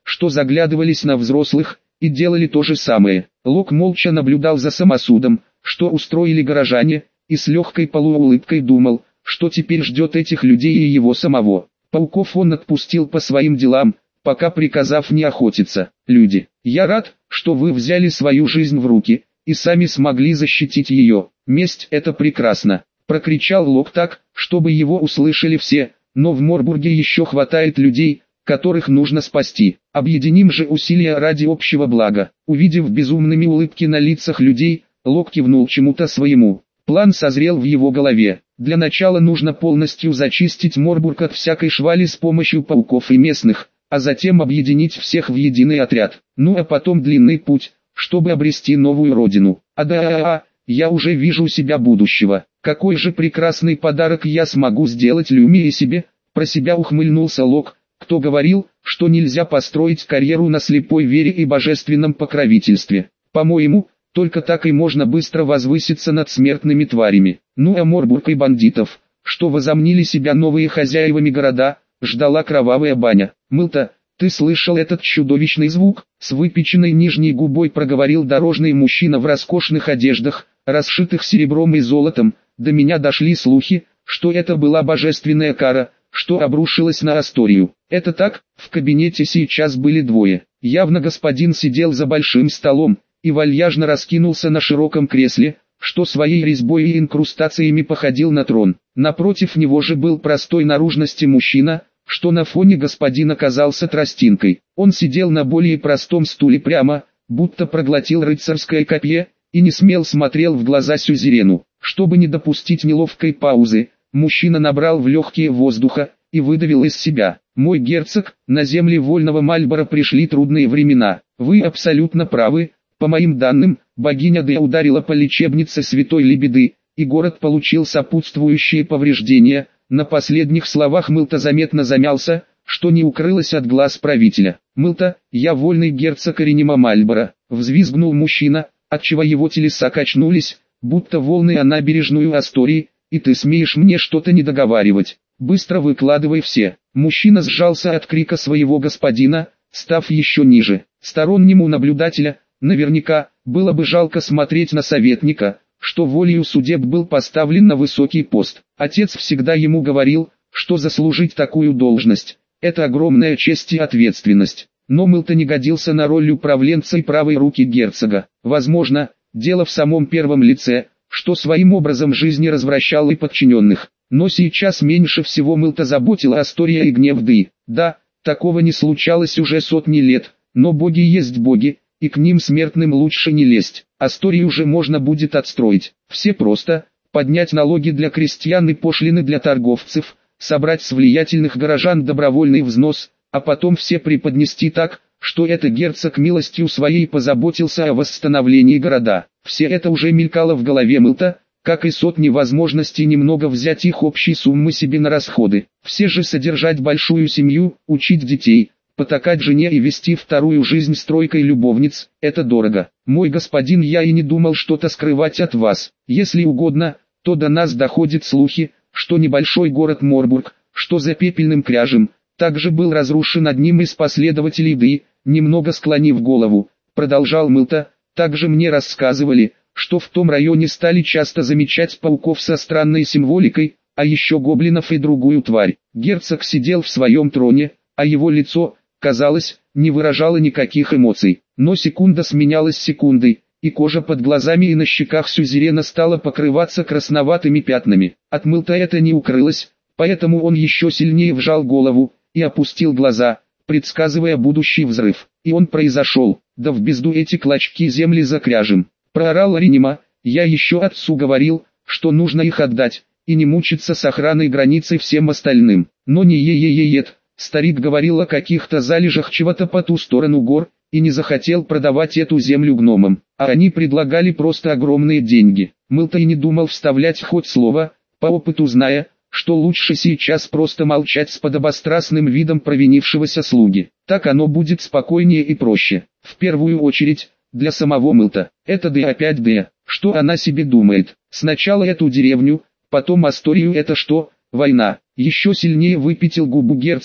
что заглядывались на взрослых, и делали то же самое. Лок молча наблюдал за самосудом, что устроили горожане, и с легкой полуулыбкой думал, что теперь ждет этих людей и его самого. Пауков он отпустил по своим делам, пока приказав не охотиться. «Люди, я рад, что вы взяли свою жизнь в руки, и сами смогли защитить ее. Месть — это прекрасно», — прокричал Лок так, чтобы его услышали все, но в Морбурге еще хватает людей, которых нужно спасти. Объединим же усилия ради общего блага. Увидев безумными улыбки на лицах людей, Лок кивнул чему-то своему. План созрел в его голове. Для начала нужно полностью зачистить Морбург от всякой швали с помощью пауков и местных, а затем объединить всех в единый отряд. Ну а потом длинный путь, чтобы обрести новую родину. А да, я уже вижу себя будущего. Какой же прекрасный подарок я смогу сделать Люме и себе, про себя ухмыльнулся Лок. Кто говорил, что нельзя построить карьеру на слепой вере и божественном покровительстве? По-моему, только так и можно быстро возвыситься над смертными тварями. Ну а Морбург и бандитов, что возомнили себя новые хозяевами города, ждала кровавая баня. «Мылта, ты слышал этот чудовищный звук?» С выпеченной нижней губой проговорил дорожный мужчина в роскошных одеждах, расшитых серебром и золотом. До меня дошли слухи, что это была божественная кара, что обрушилась на Асторию. Это так? В кабинете сейчас были двое. Явно господин сидел за большим столом и вальяжно раскинулся на широком кресле, что своей резьбой и инкрустациями походил на трон. Напротив него же был простой наружности мужчина, что на фоне господина казался тростинкой. Он сидел на более простом стуле прямо, будто проглотил рыцарское копье, и не смел смотрел в глаза сюзерену. Чтобы не допустить неловкой паузы, мужчина набрал в легкие воздуха и выдавил из себя: «Мой герцог, на земли вольного Мальборо пришли трудные времена. Вы абсолютно правы. По моим данным, богиня Дея ударила по лечебнице Святой Лебеды, и город получил сопутствующие повреждения». На последних словах Мылта заметно замялся, что не укрылось от глаз правителя. «Мылта, я вольный герцог Эренима Мальборо», — взвизгнул мужчина, отчего его телеса качнулись, будто волны о набережную Астории. «И ты смеешь мне что-то не договаривать? Быстро выкладывай все». Мужчина сжался от крика своего господина, став еще ниже. Стороннему наблюдателя, наверняка, было бы жалко смотреть на советника, что волею судеб был поставлен на высокий пост. Отец всегда ему говорил, что заслужить такую должность – это огромная честь и ответственность. Но Мылта не годился на роль управленца и правой руки герцога. Возможно, дело в самом первом лице, что своим образом жизни развращал и подчиненных. Но сейчас меньше всего Мылта заботила Астория и гнев Ды. Да, такого не случалось уже сотни лет, но боги есть боги, и к ним смертным лучше не лезть. Асторию уже можно будет отстроить. Все просто: поднять налоги для крестьян и пошлины для торговцев, собрать с влиятельных горожан добровольный взнос, а потом все преподнести так, что это герцог милостью своей позаботился о восстановлении города. Все это уже мелькало в голове Мылта, как и сотни возможностей немного взять их общей суммы себе на расходы. Все же содержать большую семью, учить детей, потакать жене и вести вторую жизнь с тройкой любовниц – это дорого. Мой господин, я и не думал что-то скрывать от вас. Если угодно, то до нас доходят слухи, что небольшой город Морбург, что за пепельным кряжем, также был разрушен одним из последователей Ды. Немного склонив голову, продолжал Мылта, также мне рассказывали, что в том районе стали часто замечать пауков со странной символикой, а еще гоблинов и другую тварь. Герцог сидел в своем троне, а его лицо, казалось, не выражало никаких эмоций. Но секунда сменялась секундой, и кожа под глазами и на щеках сюзерена стала покрываться красноватыми пятнами. От Мылта это не укрылось, поэтому он еще сильнее вжал голову и опустил глаза, предсказывая будущий взрыв. И он произошел. Да в безду эти клочки земли за кряжем. Проорал Эренима: я еще отцу говорил, что нужно их отдать, и не мучиться с охраной границы всем остальным. Но не е-е-е-ет. Старик говорил о каких-то залежах чего-то по ту сторону гор, и не захотел продавать эту землю гномам. А они предлагали просто огромные деньги. Мылта и не думал вставлять хоть слово, по опыту зная, что лучше сейчас просто молчать с подобострастным видом провинившегося слуги. Так оно будет спокойнее и проще. В первую очередь, для самого Мылта. Это Д опять Д. Что она себе думает? Сначала эту деревню, потом Асторию. Это что, война? Еще сильнее выпятил губу герцог.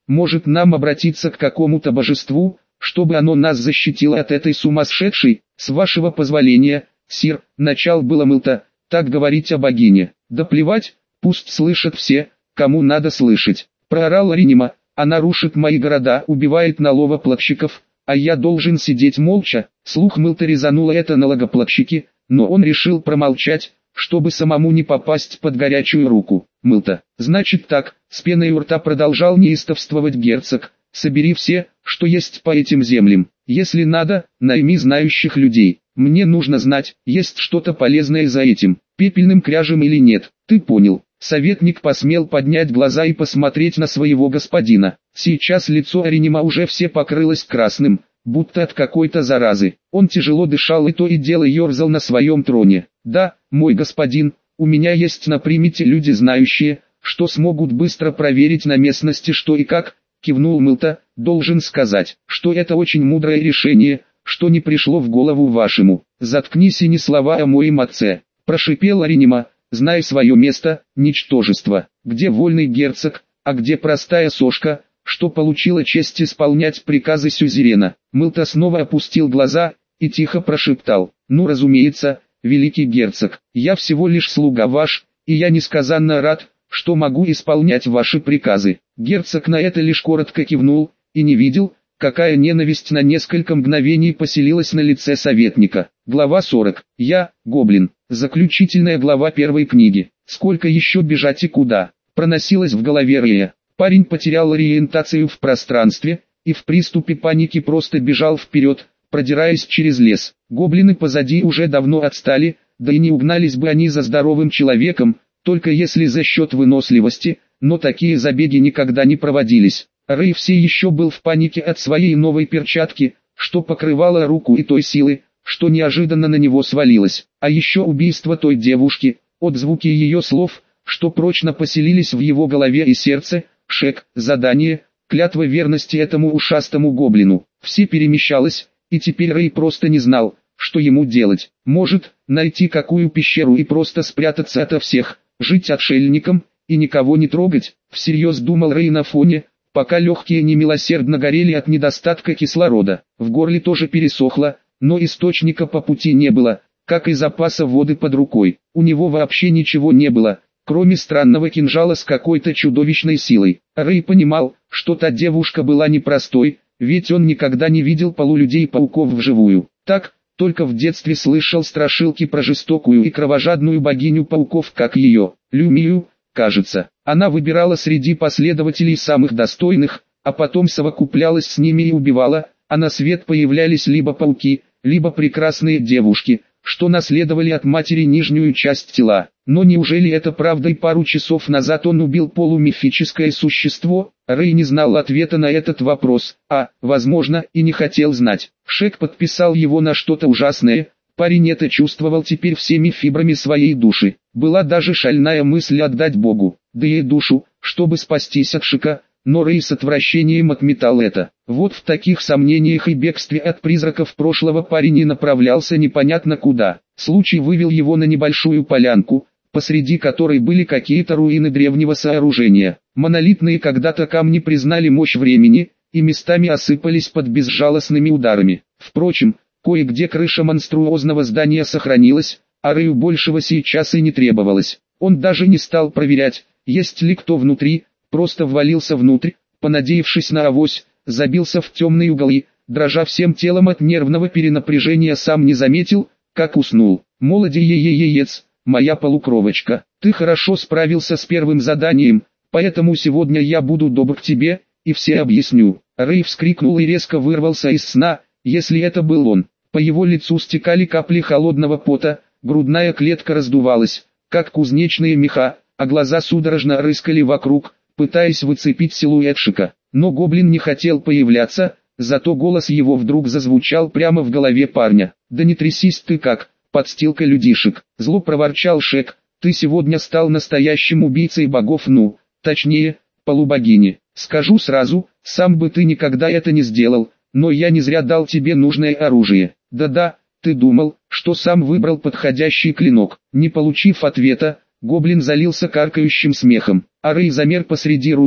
Может, нам обратиться к какому-то божеству, чтобы оно нас защитило от этой сумасшедшей? С вашего позволения, сир, начал было Мылта, так говорить о богине. Да плевать, пусть слышат все, кому надо слышать. Проорал Ринима, она рушит мои города, убивает налогоплательщиков, а я должен сидеть молча. Слух Мылта резануло это налогоплательщики, но он решил промолчать, чтобы самому не попасть под горячую руку. Мылта, значит так, с пеной у рта продолжал неистовствовать герцог, собери все, что есть по этим землям. Если надо, найми знающих людей. Мне нужно знать, есть что-то полезное за этим, пепельным кряжем или нет. Ты понял? Советник посмел поднять глаза и посмотреть на своего господина. Сейчас лицо Аринима уже все покрылось красным, будто от какой-то заразы. Он тяжело дышал и то и дело ерзал на своем троне. Да, мой господин, у меня есть на примете люди знающие, что смогут быстро проверить на местности что и как, кивнул Мылта. Должен сказать, что это очень мудрое решение, что не пришло в голову вашему. Заткнись и ни слова о моем отце, прошипел Аринима, знай свое место, ничтожество, где вольный герцог, а где простая сошка, что получила честь исполнять приказы сюзерена. Мылта снова опустил глаза и тихо прошептал, ну разумеется, великий герцог, я всего лишь слуга ваш, и я несказанно рад, что могу исполнять ваши приказы. Герцог на это лишь коротко кивнул, и не видел, какая ненависть на несколько мгновений поселилась на лице советника. Глава сорок. Я, гоблин. Заключительная глава первой книги. Сколько еще бежать и куда? Проносилась в голове Рэя. Парень потерял ориентацию в пространстве, и в приступе паники просто бежал вперед, продираясь через лес. Гоблины позади уже давно отстали, да и не угнались бы они за здоровым человеком, только если за счет выносливости, но такие забеги никогда не проводились. Рэй все еще был в панике от своей новой перчатки, что покрывало руку и той силы, что неожиданно на него свалилось. А еще убийство той девушки, отзвуки ее слов, что прочно поселились в его голове и сердце, шек, задание, клятва верности этому ушастому гоблину. Все перемещалось, и теперь Рэй просто не знал, что ему делать. Может, найти какую пещеру и просто спрятаться ото всех, жить отшельником, и никого не трогать, всерьез думал Рэй на фоне, пока легкие немилосердно горели от недостатка кислорода. В горле тоже пересохло, но источника по пути не было, как и запаса воды под рукой. У него вообще ничего не было, кроме странного кинжала с какой-то чудовищной силой. Рэй понимал, что та девушка была непростой, ведь он никогда не видел полулюдей-пауков вживую. Так, только в детстве слышал страшилки про жестокую и кровожадную богиню пауков, как ее, Люмию, кажется. Она выбирала среди последователей самых достойных, а потом совокуплялась с ними и убивала, а на свет появлялись либо пауки, либо прекрасные девушки, что наследовали от матери нижнюю часть тела. Но неужели это правда и пару часов назад он убил полумифическое существо? Рэй не знал ответа на этот вопрос, а, возможно, и не хотел знать. Шек подписал его на что-то ужасное. Парень это чувствовал теперь всеми фибрами своей души. Была даже шальная мысль отдать Богу, да и душу, чтобы спастись от Шека, но Рэй с отвращением отметал это. Вот в таких сомнениях и бегстве от призраков прошлого парень и направлялся непонятно куда. Случай вывел его на небольшую полянку, посреди которой были какие-то руины древнего сооружения. Монолитные когда-то камни признали мощь времени, и местами осыпались под безжалостными ударами. Впрочем, кое-где крыша монструозного здания сохранилась, а Рэю большего сейчас и не требовалось. Он даже не стал проверять, есть ли кто внутри, просто ввалился внутрь, понадеявшись на авось, забился в темные углы, дрожа всем телом от нервного перенапряжения, сам не заметил, как уснул. «Молодец, яец, моя полукровочка, ты хорошо справился с первым заданием, поэтому сегодня я буду добр к тебе, и все объясню». Рэй вскрикнул и резко вырвался из сна, если это был он. По его лицу стекали капли холодного пота, грудная клетка раздувалась, как кузнечные меха, а глаза судорожно рыскали вокруг, пытаясь выцепить силуэт Шека. Но гоблин не хотел появляться, зато голос его вдруг зазвучал прямо в голове парня. «Да не трясись ты как, подстилка людишек!» Зло проворчал Шек. «Ты сегодня стал настоящим убийцей богов, ну, точнее, полубогини. Скажу сразу, сам бы ты никогда это не сделал, но я не зря дал тебе нужное оружие. Да-да, ты думал, что сам выбрал подходящий клинок». Не получив ответа, гоблин залился каркающим смехом, а Рэй замер посреди руин,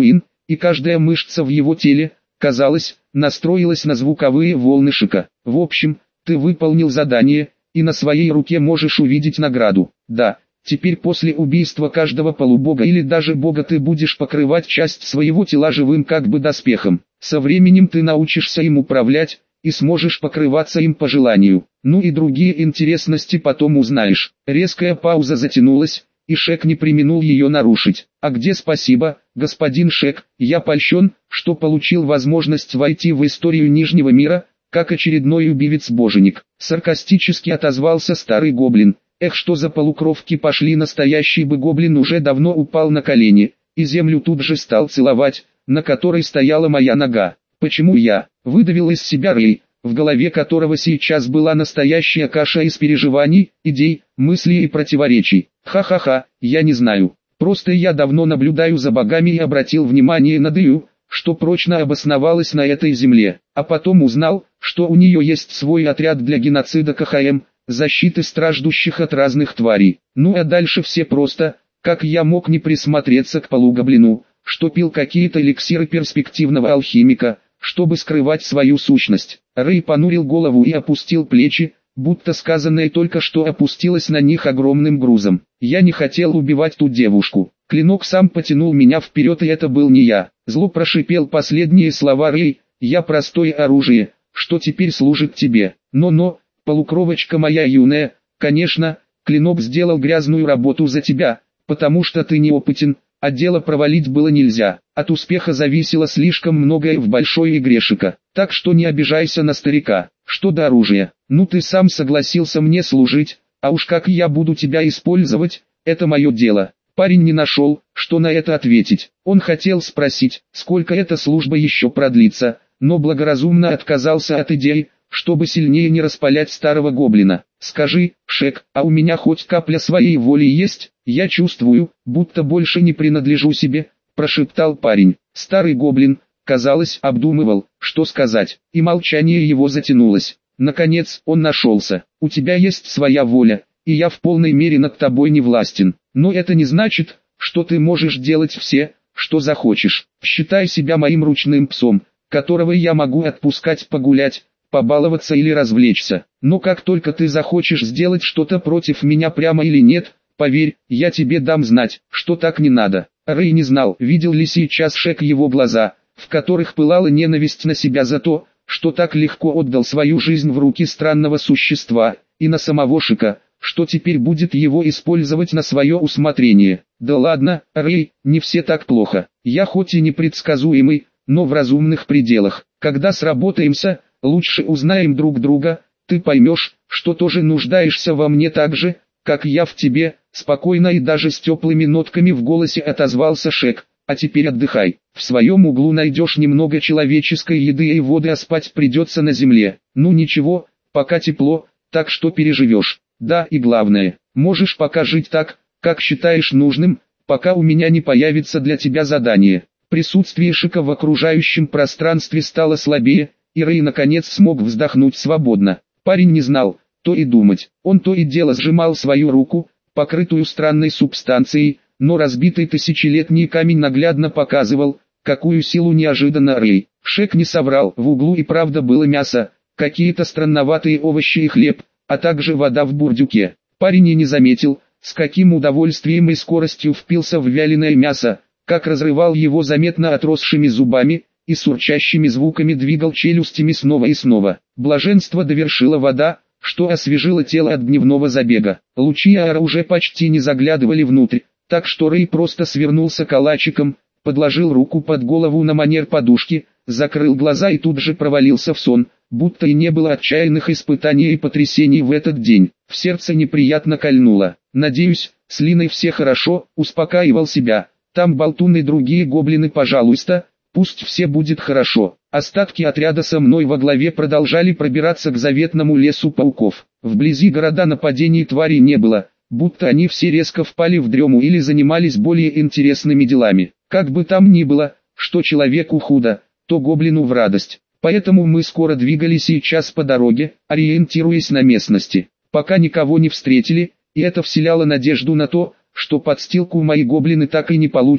и каждая мышца в его теле, казалось, настроилась на звуковые волны шика. В общем, ты выполнил задание, и на своей руке можешь увидеть награду. Да, теперь после убийства каждого полубога или даже бога ты будешь покрывать часть своего тела живым как бы доспехом. Со временем ты научишься им управлять, и сможешь покрываться им по желанию. Ну и другие интересности потом узнаешь. Резкая пауза затянулась, и Шек не преминул ее нарушить. А где спасибо, господин Шек, я польщен, что получил возможность войти в историю Нижнего мира, как очередной убивец-боженик. Саркастически отозвался старый гоблин. Эх, что за полукровки пошли, настоящий бы гоблин уже давно упал на колени, и землю тут же стал целовать, на которой стояла моя нога. Почему я? Выдавил из себя Рэй, в голове которого сейчас была настоящая каша из переживаний, идей, мыслей и противоречий. Ха-ха-ха, я не знаю. Просто я давно наблюдаю за богами и обратил внимание на Дию, что прочно обосновалась на этой земле, а потом узнал, что у нее есть свой отряд для геноцида КХМ, защиты страждущих от разных тварей. Ну а дальше все просто, как я мог не присмотреться к полугоблину, что пил какие-то эликсиры перспективного алхимика, чтобы скрывать свою сущность. Рэй понурил голову и опустил плечи, будто сказанное только что опустилось на них огромным грузом. Я не хотел убивать ту девушку. Клинок сам потянул меня вперед, и это был не я. Зло прошипел последние слова Рэй: я простое оружие, что теперь служит тебе. Но-но, полукровочка моя юная, конечно, клинок сделал грязную работу за тебя, потому что ты неопытен, а дело провалить было нельзя. От успеха зависело слишком многое в большой игре Шика. Так что не обижайся на старика. Что до оружия, ну ты сам согласился мне служить, а уж как я буду тебя использовать, это мое дело. Парень не нашел, что на это ответить. Он хотел спросить, сколько эта служба еще продлится, но благоразумно отказался от идеи, чтобы сильнее не распалять старого гоблина. «Скажи, Шек, а у меня хоть капля своей воли есть? Я чувствую, будто больше не принадлежу себе», – прошептал парень. Старый гоблин, казалось, обдумывал, что сказать, и молчание его затянулось. Наконец, он нашелся. «У тебя есть своя воля, и я в полной мере над тобой не властен. Но это не значит, что ты можешь делать все, что захочешь. Считай себя моим ручным псом, которого я могу отпускать погулять, побаловаться или развлечься. Но как только ты захочешь сделать что-то против меня прямо или нет, поверь, я тебе дам знать, что так не надо». Рэй не знал, видел ли сейчас Шек его глаза, в которых пылала ненависть на себя за то, что так легко отдал свою жизнь в руки странного существа, и на самого Шика, что теперь будет его использовать на свое усмотрение. Да ладно, Рэй, не все так плохо. Я хоть и непредсказуемый, но в разумных пределах. Когда сработаемся, лучше узнаем друг друга, ты поймешь, что тоже нуждаешься во мне так же, как я в тебе. Спокойно и даже с теплыми нотками в голосе отозвался Шек. А теперь отдыхай. В своем углу найдешь немного человеческой еды и воды, а спать придется на земле. Ну ничего, пока тепло, так что переживешь. Да, и главное, можешь пока жить так, как считаешь нужным, пока у меня не появится для тебя задание. Присутствие Шика в окружающем пространстве стало слабее, и Рэй наконец смог вздохнуть свободно. Парень не знал, то и думать. Он то и дело сжимал свою руку, покрытую странной субстанцией, но разбитый тысячелетний камень наглядно показывал, какую силу неожиданно Рэй. Шек не соврал, в углу и правда было мясо, какие-то странноватые овощи и хлеб, а также вода в бурдюке. Парень и не заметил, с каким удовольствием и скоростью впился в вяленое мясо, как разрывал его заметно отросшими зубами, и с урчащими звуками двигал челюстями снова и снова. Блаженство довершила вода, что освежило тело от дневного забега. Лучи Аара уже почти не заглядывали внутрь, так что Рэй просто свернулся калачиком, подложил руку под голову на манер подушки, закрыл глаза и тут же провалился в сон, будто и не было отчаянных испытаний и потрясений в этот день. В сердце неприятно кольнуло. «Надеюсь, с Линой все хорошо», — успокаивал себя. «Там болтуны и другие гоблины, пожалуйста, пусть все будет хорошо». Остатки отряда со мной во главе продолжали пробираться к заветному лесу пауков. Вблизи города нападений тварей не было, будто они все резко впали в дрему или занимались более интересными делами. Как бы там ни было, что человеку худо, то гоблину в радость. Поэтому мы скоро двигались сейчас по дороге, ориентируясь на местности. Пока никого не встретили, и это вселяло надежду на то, что подстилку мои гоблины так и не получат,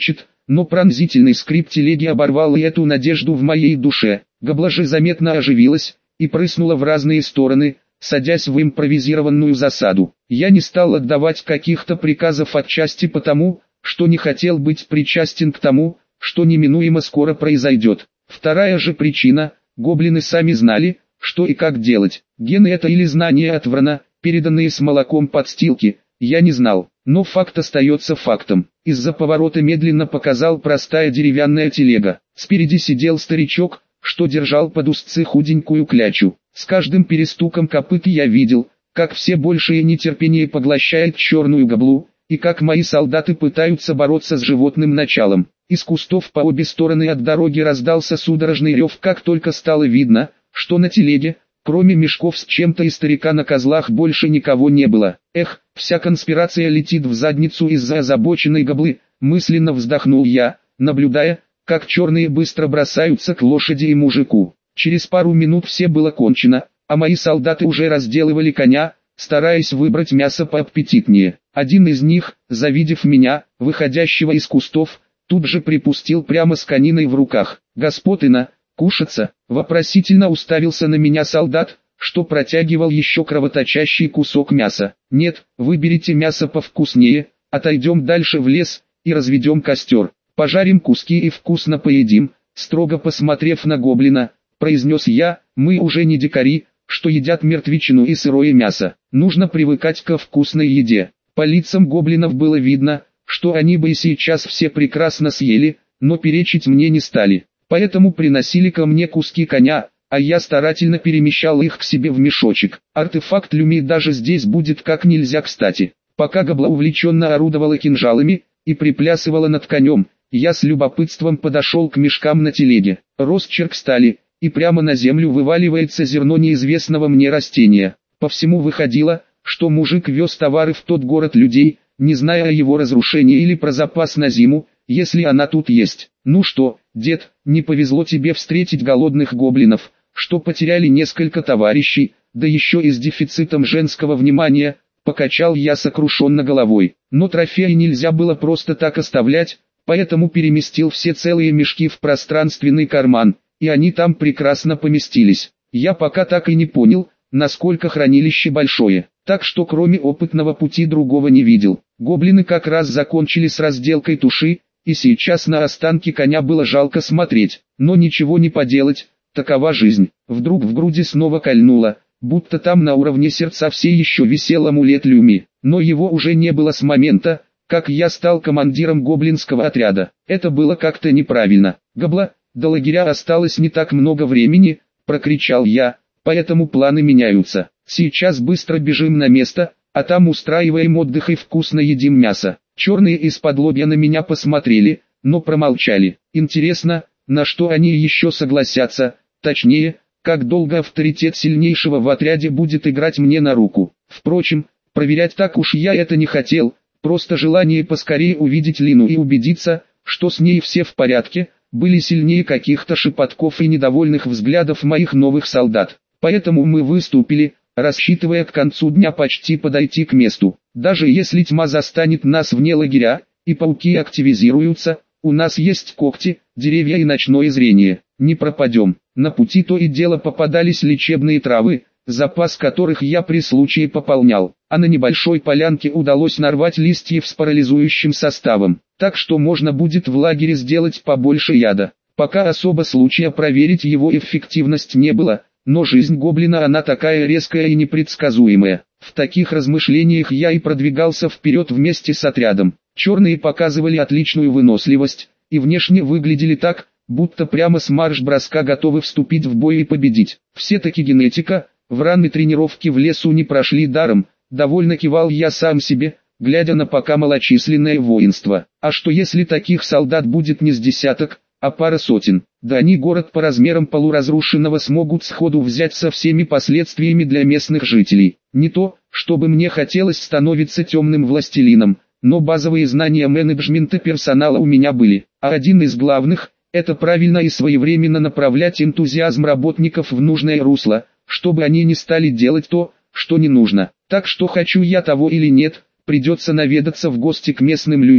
но пронзительный скрип телеги оборвал и эту надежду в моей душе. Гобла же заметно оживилась и прыснула в разные стороны, садясь в импровизированную засаду. Я не стал отдавать каких-то приказов отчасти потому, что не хотел быть причастен к тому, что неминуемо скоро произойдет. Вторая же причина – гоблины сами знали, что и как делать. Гены это или знания от Врана, переданные с молоком подстилки, я не знал. Но факт остается фактом. Из-за поворота медленно показал простая деревянная телега. Спереди сидел старичок, что держал под узцы худенькую клячу. С каждым перестуком копыт я видел, как все большее нетерпение поглощает черную гоблу, и как мои солдаты пытаются бороться с животным началом. Из кустов по обе стороны от дороги раздался судорожный рев, как только стало видно, что на телеге, кроме мешков с чем-то и старика на козлах, больше никого не было. Эх, вся конспирация летит в задницу из-за озабоченной гоблы, мысленно вздохнул я, наблюдая, как черные быстро бросаются к лошади и мужику. Через пару минут все было кончено, а мои солдаты уже разделывали коня, стараясь выбрать мясо поаппетитнее. Один из них, завидев меня, выходящего из кустов, тут же припустил прямо с кониной в руках. «Господина, кушаться?» — вопросительно уставился на меня солдат, что протягивал еще кровоточащий кусок мяса. «Нет, выберите мясо повкуснее, отойдем дальше в лес и разведем костер. Пожарим куски и вкусно поедим», — строго посмотрев на гоблина, произнес я. «Мы уже не дикари, что едят мертвечину и сырое мясо. Нужно привыкать ко вкусной еде». По лицам гоблинов было видно, что они бы и сейчас все прекрасно съели, но перечить мне не стали. Поэтому приносили ко мне куски коня, а я старательно перемещал их к себе в мешочек. Артефакт Люми даже здесь будет как нельзя кстати. Пока гобла увлеченно орудовала кинжалами и приплясывала над конем, я с любопытством подошел к мешкам на телеге. Росчерк стали, и прямо на землю вываливается зерно неизвестного мне растения. По всему выходило, что мужик вез товары в тот город людей, не зная о его разрушении или про запас на зиму, если она тут есть. «Ну что, дед, не повезло тебе встретить голодных гоблинов, что потеряли несколько товарищей, да еще и с дефицитом женского внимания», — покачал я сокрушенно головой. Но трофеи нельзя было просто так оставлять, поэтому переместил все целые мешки в пространственный карман, и они там прекрасно поместились. Я пока так и не понял, насколько хранилище большое, так что кроме опытного пути другого не видел. Гоблины как раз закончили с разделкой туши, и сейчас на останки коня было жалко смотреть, но ничего не поделать, такова жизнь. Вдруг в груди снова кольнуло, будто там на уровне сердца все еще висел амулет Люми, но его уже не было с момента, как я стал командиром гоблинского отряда. Это было как-то неправильно. «Гобла, до лагеря осталось не так много времени», — прокричал я, — «поэтому планы меняются. Сейчас быстро бежим на место, а там устраиваем отдых и вкусно едим мясо». Черные из-под лобья на меня посмотрели, но промолчали. Интересно, на что они еще согласятся, точнее, как долго авторитет сильнейшего в отряде будет играть мне на руку. Впрочем, проверять так уж я это не хотел, просто желание поскорее увидеть Лину и убедиться, что с ней все в порядке, были сильнее каких-то шепотков и недовольных взглядов моих новых солдат. Поэтому мы выступили, рассчитывая к концу дня почти подойти к месту. Даже если тьма застанет нас вне лагеря, и пауки активизируются, у нас есть когти, деревья и ночное зрение. Не пропадем. На пути то и дело попадались лечебные травы, запас которых я при случае пополнял, а на небольшой полянке удалось нарвать листьев с парализующим составом, так что можно будет в лагере сделать побольше яда. Пока особо случая проверить его эффективность не было, но жизнь гоблина она такая резкая и непредсказуемая. В таких размышлениях я и продвигался вперед вместе с отрядом. Черные показывали отличную выносливость, и внешне выглядели так, будто прямо с марш-броска готовы вступить в бой и победить. Все-таки генетика, вран и тренировки в лесу не прошли даром, довольно кивал я сам себе, глядя на пока малочисленное воинство. А что если таких солдат будет не с десяток, а пара сотен? Да они город по размерам полуразрушенного смогут сходу взять со всеми последствиями для местных жителей. Не то, чтобы мне хотелось становиться темным властелином, но базовые знания менеджмента персонала у меня были. А один из главных – это правильно и своевременно направлять энтузиазм работников в нужное русло, чтобы они не стали делать то, что не нужно. Так что хочу я того или нет, придется наведаться в гости к местным людям,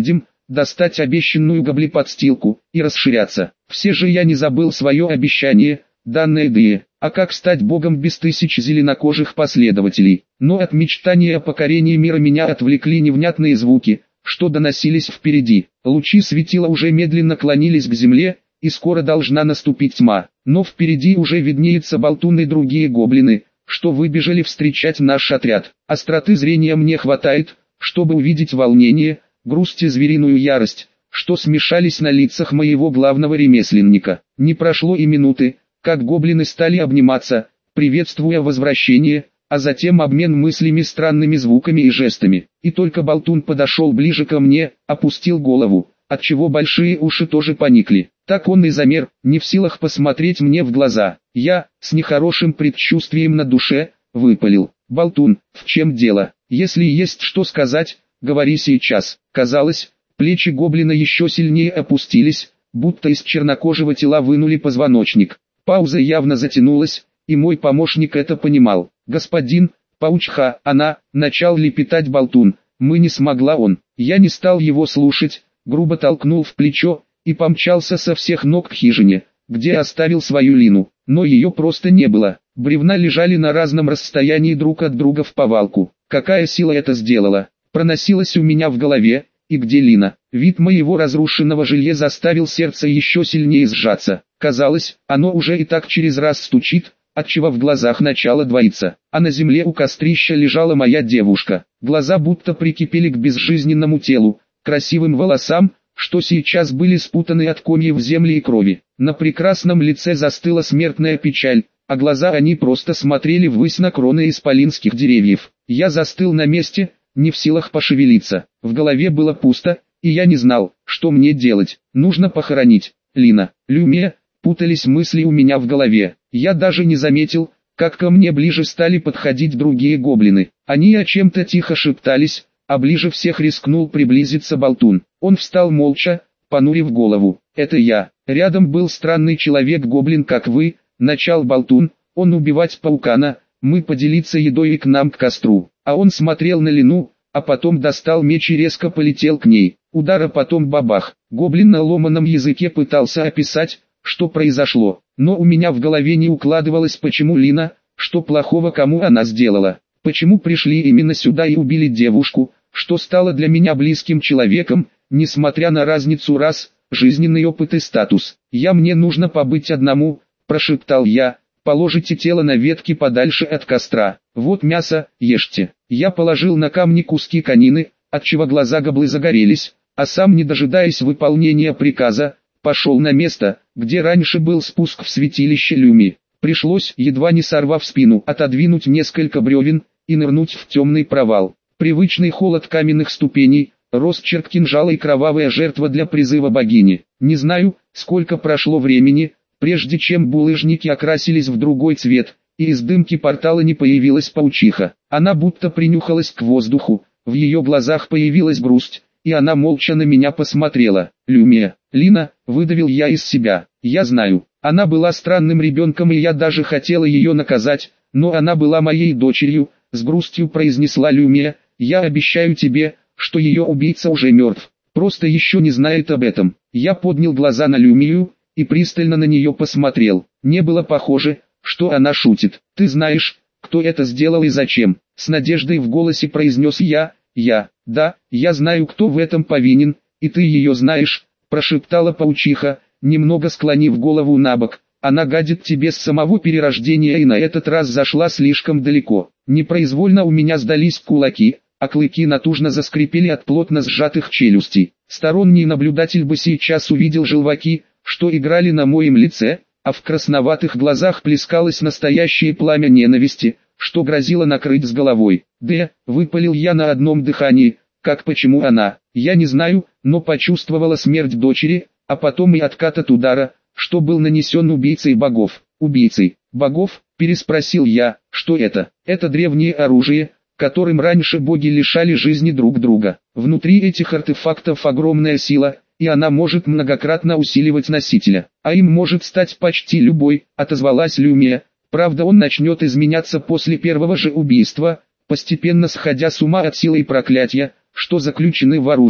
достать обещанную гоблеподстилку и расширяться. Все же я не забыл свое обещание, данное Дее. А как стать богом без тысяч зеленокожих последователей? Но от мечтания о покорении мира меня отвлекли невнятные звуки, что доносились впереди. Лучи светила уже медленно клонились к земле, и скоро должна наступить тьма. Но впереди уже виднеются болтуны и другие гоблины, что выбежали встречать наш отряд. Остроты зрения мне хватает, чтобы увидеть волнение, грусть и звериную ярость, что смешались на лицах моего главного ремесленника. Не прошло и минуты, как гоблины стали обниматься, приветствуя возвращение, а затем обмен мыслями, странными звуками и жестами. И только болтун подошел ближе ко мне, опустил голову, отчего большие уши тоже поникли. Так он и замер, не в силах посмотреть мне в глаза. Я, с нехорошим предчувствием на душе, выпалил: «Болтун, в чем дело? Если есть что сказать, говори сейчас». Казалось, плечи гоблина еще сильнее опустились, будто из чернокожего тела вынули позвоночник. Пауза явно затянулась, и мой помощник это понимал. «Господин, паучха, она», — начал лепетать болтун, «мы не смогла он». Я не стал его слушать, грубо толкнул в плечо, и помчался со всех ног к хижине, где оставил свою Лину. Но ее просто не было. Бревна лежали на разном расстоянии друг от друга в повалку. Какая сила это сделала? Проносилось у меня в голове. И где Лина? Вид моего разрушенного жилья заставил сердце еще сильнее сжаться. Казалось, оно уже и так через раз стучит, отчего в глазах начало двоиться. А на земле у кострища лежала моя девушка. Глаза будто прикипели к безжизненному телу, красивым волосам, что сейчас были спутаны от комьев земли и крови. На прекрасном лице застыла смертная печаль, а глаза они просто смотрели ввысь на кроны исполинских деревьев. Я застыл на месте, не в силах пошевелиться. В голове было пусто, и я не знал, что мне делать. Нужно похоронить Лина, Люмия, путались мысли у меня в голове. Я даже не заметил, как ко мне ближе стали подходить другие гоблины. Они о чем-то тихо шептались, а ближе всех рискнул приблизиться болтун. Он встал молча, понурив голову. «Это я. Рядом был странный человек-гоблин, как вы», — начал болтун. «Он убивать паукана, мы поделиться едой и к нам к костру». А он смотрел на Лину, а потом достал меч и резко полетел к ней. Удар, а потом бабах. Гоблин на ломаном языке пытался описать, что произошло. Но у меня в голове не укладывалось, почему Лина, что плохого кому она сделала. Почему пришли именно сюда и убили девушку, что стало для меня близким человеком, несмотря на разницу рас, жизненный опыт и статус. «Я мне нужно побыть одному», – прошептал я, – «положите тело на ветки подальше от костра. Вот мясо, ешьте». Я положил на камни куски конины, отчего глаза гоблы загорелись, а сам, не дожидаясь выполнения приказа, пошел на место, где раньше был спуск в святилище Люми. Пришлось, едва не сорвав спину, отодвинуть несколько бревен и нырнуть в темный провал. Привычный холод каменных ступеней, росчерк кинжала и кровавая жертва для призыва богини. Не знаю, сколько прошло времени, прежде чем булыжники окрасились в другой цвет, и из дымки портала не появилась паучиха. Она будто принюхалась к воздуху, в ее глазах появилась грусть, и она молча на меня посмотрела. «Люмия, Лина», — выдавил я из себя. «Я знаю, она была странным ребенком, и я даже хотела ее наказать, но она была моей дочерью», — с грустью произнесла Люмия. «Я обещаю тебе, что ее убийца уже мертв, просто еще не знает об этом». Я поднял глаза на Люмию и пристально на нее посмотрел. Не было похоже, что она шутит. «Ты знаешь, кто это сделал и зачем?» — с надеждой в голосе произнес я. «Я, да, я знаю, кто в этом повинен, и ты ее знаешь», — прошептала паучиха, немного склонив голову набок. «Она гадит тебе с самого перерождения и на этот раз зашла слишком далеко». Непроизвольно у меня сдались кулаки, а клыки натужно заскрипели от плотно сжатых челюстей. Сторонний наблюдатель бы сейчас увидел желваки, что играли на моем лице, а в красноватых глазах плескалось настоящее пламя ненависти, что грозило накрыть с головой. «Д», — выпалил я на одном дыхании, — «как почему она?» Я не знаю, но почувствовала смерть дочери, а потом и откат от удара, что был нанесен убийцей богов. «Убийцей богов?» — переспросил я. «Что это?» «Это древнее оружие, которым раньше боги лишали жизни друг друга. Внутри этих артефактов огромная сила, и она может многократно усиливать носителя, а им может стать почти любой», — отозвалась Люмия. «Правда, он начнет изменяться после первого же убийства, постепенно сходя с ума от силы и проклятия, что заключены в оружии.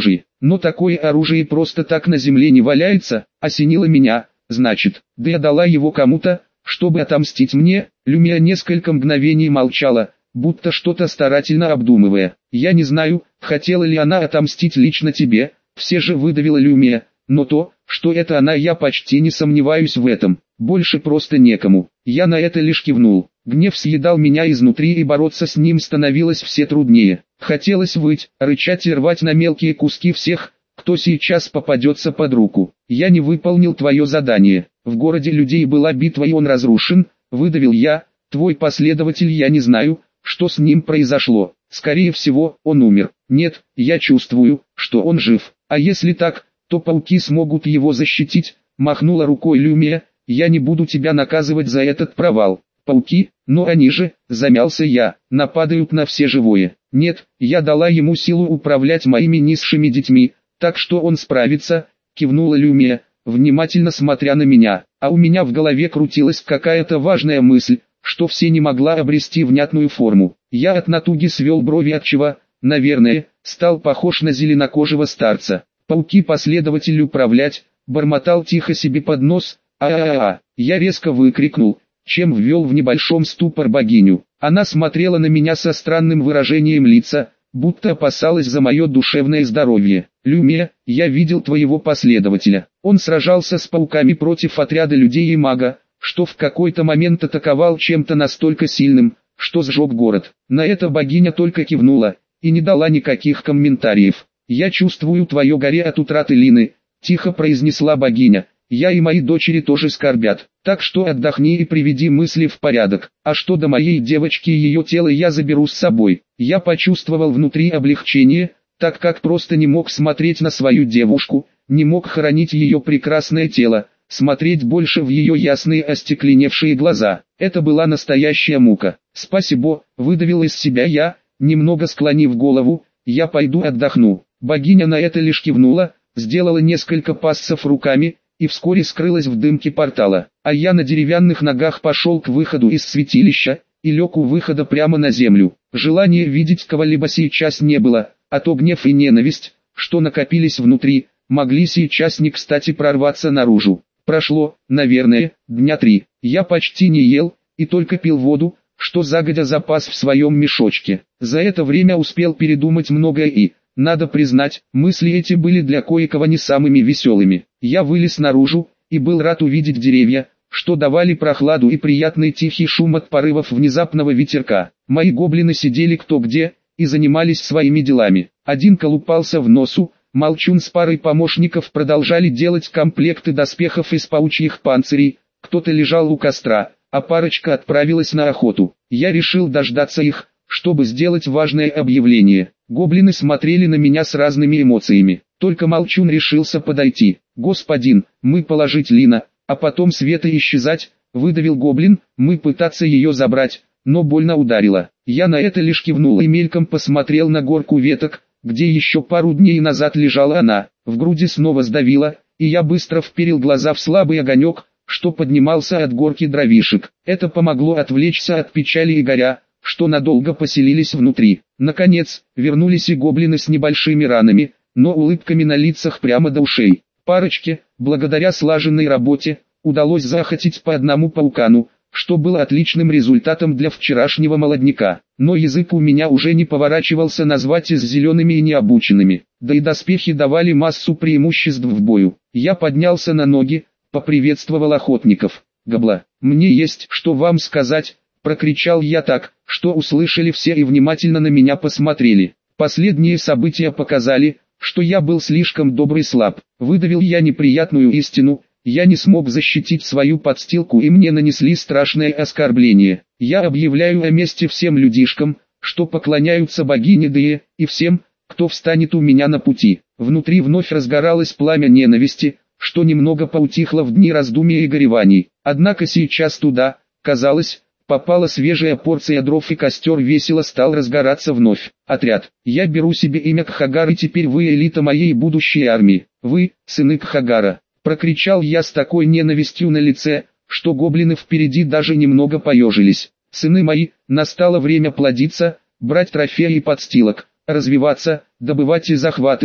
но такое оружие просто так на земле не валяется, осенило меня, значит, да я дала его кому-то, чтобы отомстить мне. Люмия несколько мгновений молчала, будто что-то старательно обдумывая. Я не знаю, хотела ли она отомстить лично тебе, все же выдавила Люмия, но то, что это она, я почти не сомневаюсь в этом, больше просто некому. Я на это лишь кивнул. Гнев съедал меня изнутри, и бороться с ним становилось все труднее. Хотелось выть, рычать и рвать на мелкие куски всех, кто сейчас попадется под руку. Я не выполнил твое задание. В городе людей была битва, и он разрушен, выдавил я. Твой последователь, я не знаю, что с ним произошло. Скорее всего, он умер. Нет, я чувствую, что он жив. А если так, то пауки смогут его защитить. Махнула рукой Люмия. Я не буду тебя наказывать за этот провал. Пауки, но они же, замялся я, нападают на все живое. Нет, я дала ему силу управлять моими низшими детьми, так что он справится, кивнула Люмия, внимательно смотря на меня. А у меня в голове крутилась какая-то важная мысль, что все не могла обрести внятную форму. Я от натуги свел брови, отчего, наверное, стал похож на зеленокожего старца. Пауки последователь управлять, бормотал тихо себе под нос. А-а-а, я резко выкрикнул, чем ввел в небольшом ступор богиню. Она смотрела на меня со странным выражением лица, будто опасалась за мое душевное здоровье. Люмия, я видел твоего последователя. Он сражался с пауками против отряда людей и мага, что в какой-то момент атаковал чем-то настолько сильным, что сжег город. На это богиня только кивнула и не дала никаких комментариев. «Я чувствую твое горе от утраты Лины», — тихо произнесла богиня. «Я и мои дочери тоже скорбят, так что отдохни и приведи мысли в порядок. А что до моей девочки, ее тело я заберу с собой». Я почувствовал внутри облегчение, так как просто не мог смотреть на свою девушку, не мог хоронить ее прекрасное тело, смотреть больше в ее ясные остекленевшие глаза. Это была настоящая мука. «Спасибо», — выдавил из себя я, немного склонив голову. «Я пойду отдохну». Богиня на это лишь кивнула, сделала несколько пассов руками и вскоре скрылась в дымке портала. А я на деревянных ногах пошел к выходу из святилища и лег у выхода прямо на землю. Желания видеть кого-либо сейчас не было, а то гнев и ненависть, что накопились внутри, могли сейчас не кстати прорваться наружу. Прошло, наверное, дня три. Я почти не ел и только пил воду, что загодя запас в своем мешочке. За это время успел передумать многое и, надо признать, мысли эти были для кое-кого не самыми веселыми. Я вылез наружу и был рад увидеть деревья, что давали прохладу и приятный тихий шум от порывов внезапного ветерка. Мои гоблины сидели кто где и занимались своими делами. Один колупался в носу, Молчун с парой помощников продолжали делать комплекты доспехов из паучьих панцирей, кто-то лежал у костра, а парочка отправилась на охоту. Я решил дождаться их, чтобы сделать важное объявление. Гоблины смотрели на меня с разными эмоциями. Только Молчун решился подойти. «Господин, мы положить Лина, а потом Света исчезать», — выдавил гоблин, «мы пытаться ее забрать, но больно ударило». Я на это лишь кивнул и мельком посмотрел на горку веток, где еще пару дней назад лежала она. В груди снова сдавило, и я быстро вперил глаза в слабый огонек, что поднимался от горки дровишек. Это помогло отвлечься от печали и горя, что надолго поселились внутри. Наконец, вернулись и гоблины с небольшими ранами, но улыбками на лицах прямо до ушей. Парочке, благодаря слаженной работе, удалось захватить по одному паукану, что было отличным результатом для вчерашнего молодняка. Но язык у меня уже не поворачивался назвать их зелеными и необученными. Да и доспехи давали массу преимуществ в бою. Я поднялся на ноги, поприветствовал охотников. «Гобла, мне есть что вам сказать», — прокричал я так, что услышали все и внимательно на меня посмотрели. Последние события показали, что я был слишком добрый слаб. Выдавил я неприятную истину. Я не смог защитить свою подстилку, и мне нанесли страшное оскорбление. Я объявляю о мести всем людишкам, что поклоняются богине Дее, и всем, кто встанет у меня на пути. Внутри вновь разгоралось пламя ненависти, что немного поутихло в дни раздумий и гореваний. Однако сейчас туда, казалось, попала свежая порция дров, и костер весело стал разгораться вновь. «Отряд, я беру себе имя Кхагар, и теперь вы элита моей будущей армии. Вы, сыны Кхагара», — прокричал я с такой ненавистью на лице, что гоблины впереди даже немного поежились. «Сыны мои, настало время плодиться, брать трофеи и подстилок, развиваться, добывать и захватывать,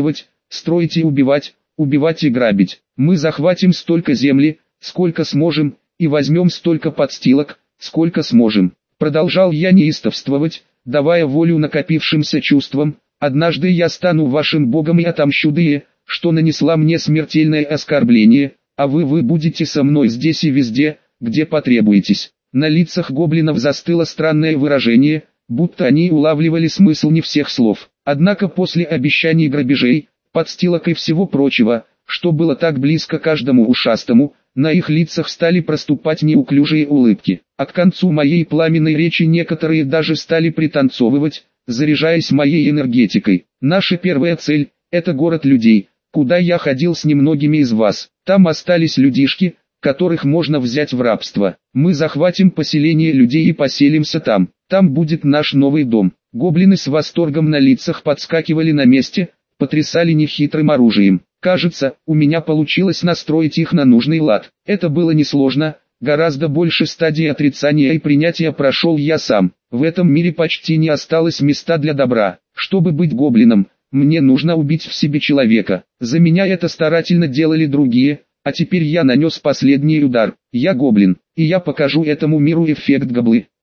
строить и убивать, убивать и грабить. Мы захватим столько земли, сколько сможем, и возьмем столько подстилок, сколько сможем. Продолжал я неистовствовать, давая волю накопившимся чувствам. Однажды я стану вашим богом и отомщу Дее, что нанесла мне смертельное оскорбление, а вы вы будете со мной здесь и везде, где потребуетесь. На лицах гоблинов застыло странное выражение, будто они улавливали смысл не всех слов. Однако после обещаний грабежей, подстилок и всего прочего, что было так близко каждому ушастому, на их лицах стали проступать неуклюжие улыбки. А к концу моей пламенной речи некоторые даже стали пританцовывать, заряжаясь моей энергетикой. Наша первая цель – это город людей, куда я ходил с немногими из вас. Там остались людишки, которых можно взять в рабство. Мы захватим поселение людей и поселимся там. Там будет наш новый дом. Гоблины с восторгом на лицах подскакивали на месте, потрясали нехитрым оружием. Кажется, у меня получилось настроить их на нужный лад. Это было несложно, гораздо больше стадий отрицания и принятия прошел я сам. В этом мире почти не осталось места для добра. Чтобы быть гоблином, мне нужно убить в себе человека. За меня это старательно делали другие, а теперь я нанес последний удар. Я гоблин, и я покажу этому миру эффект гоблы.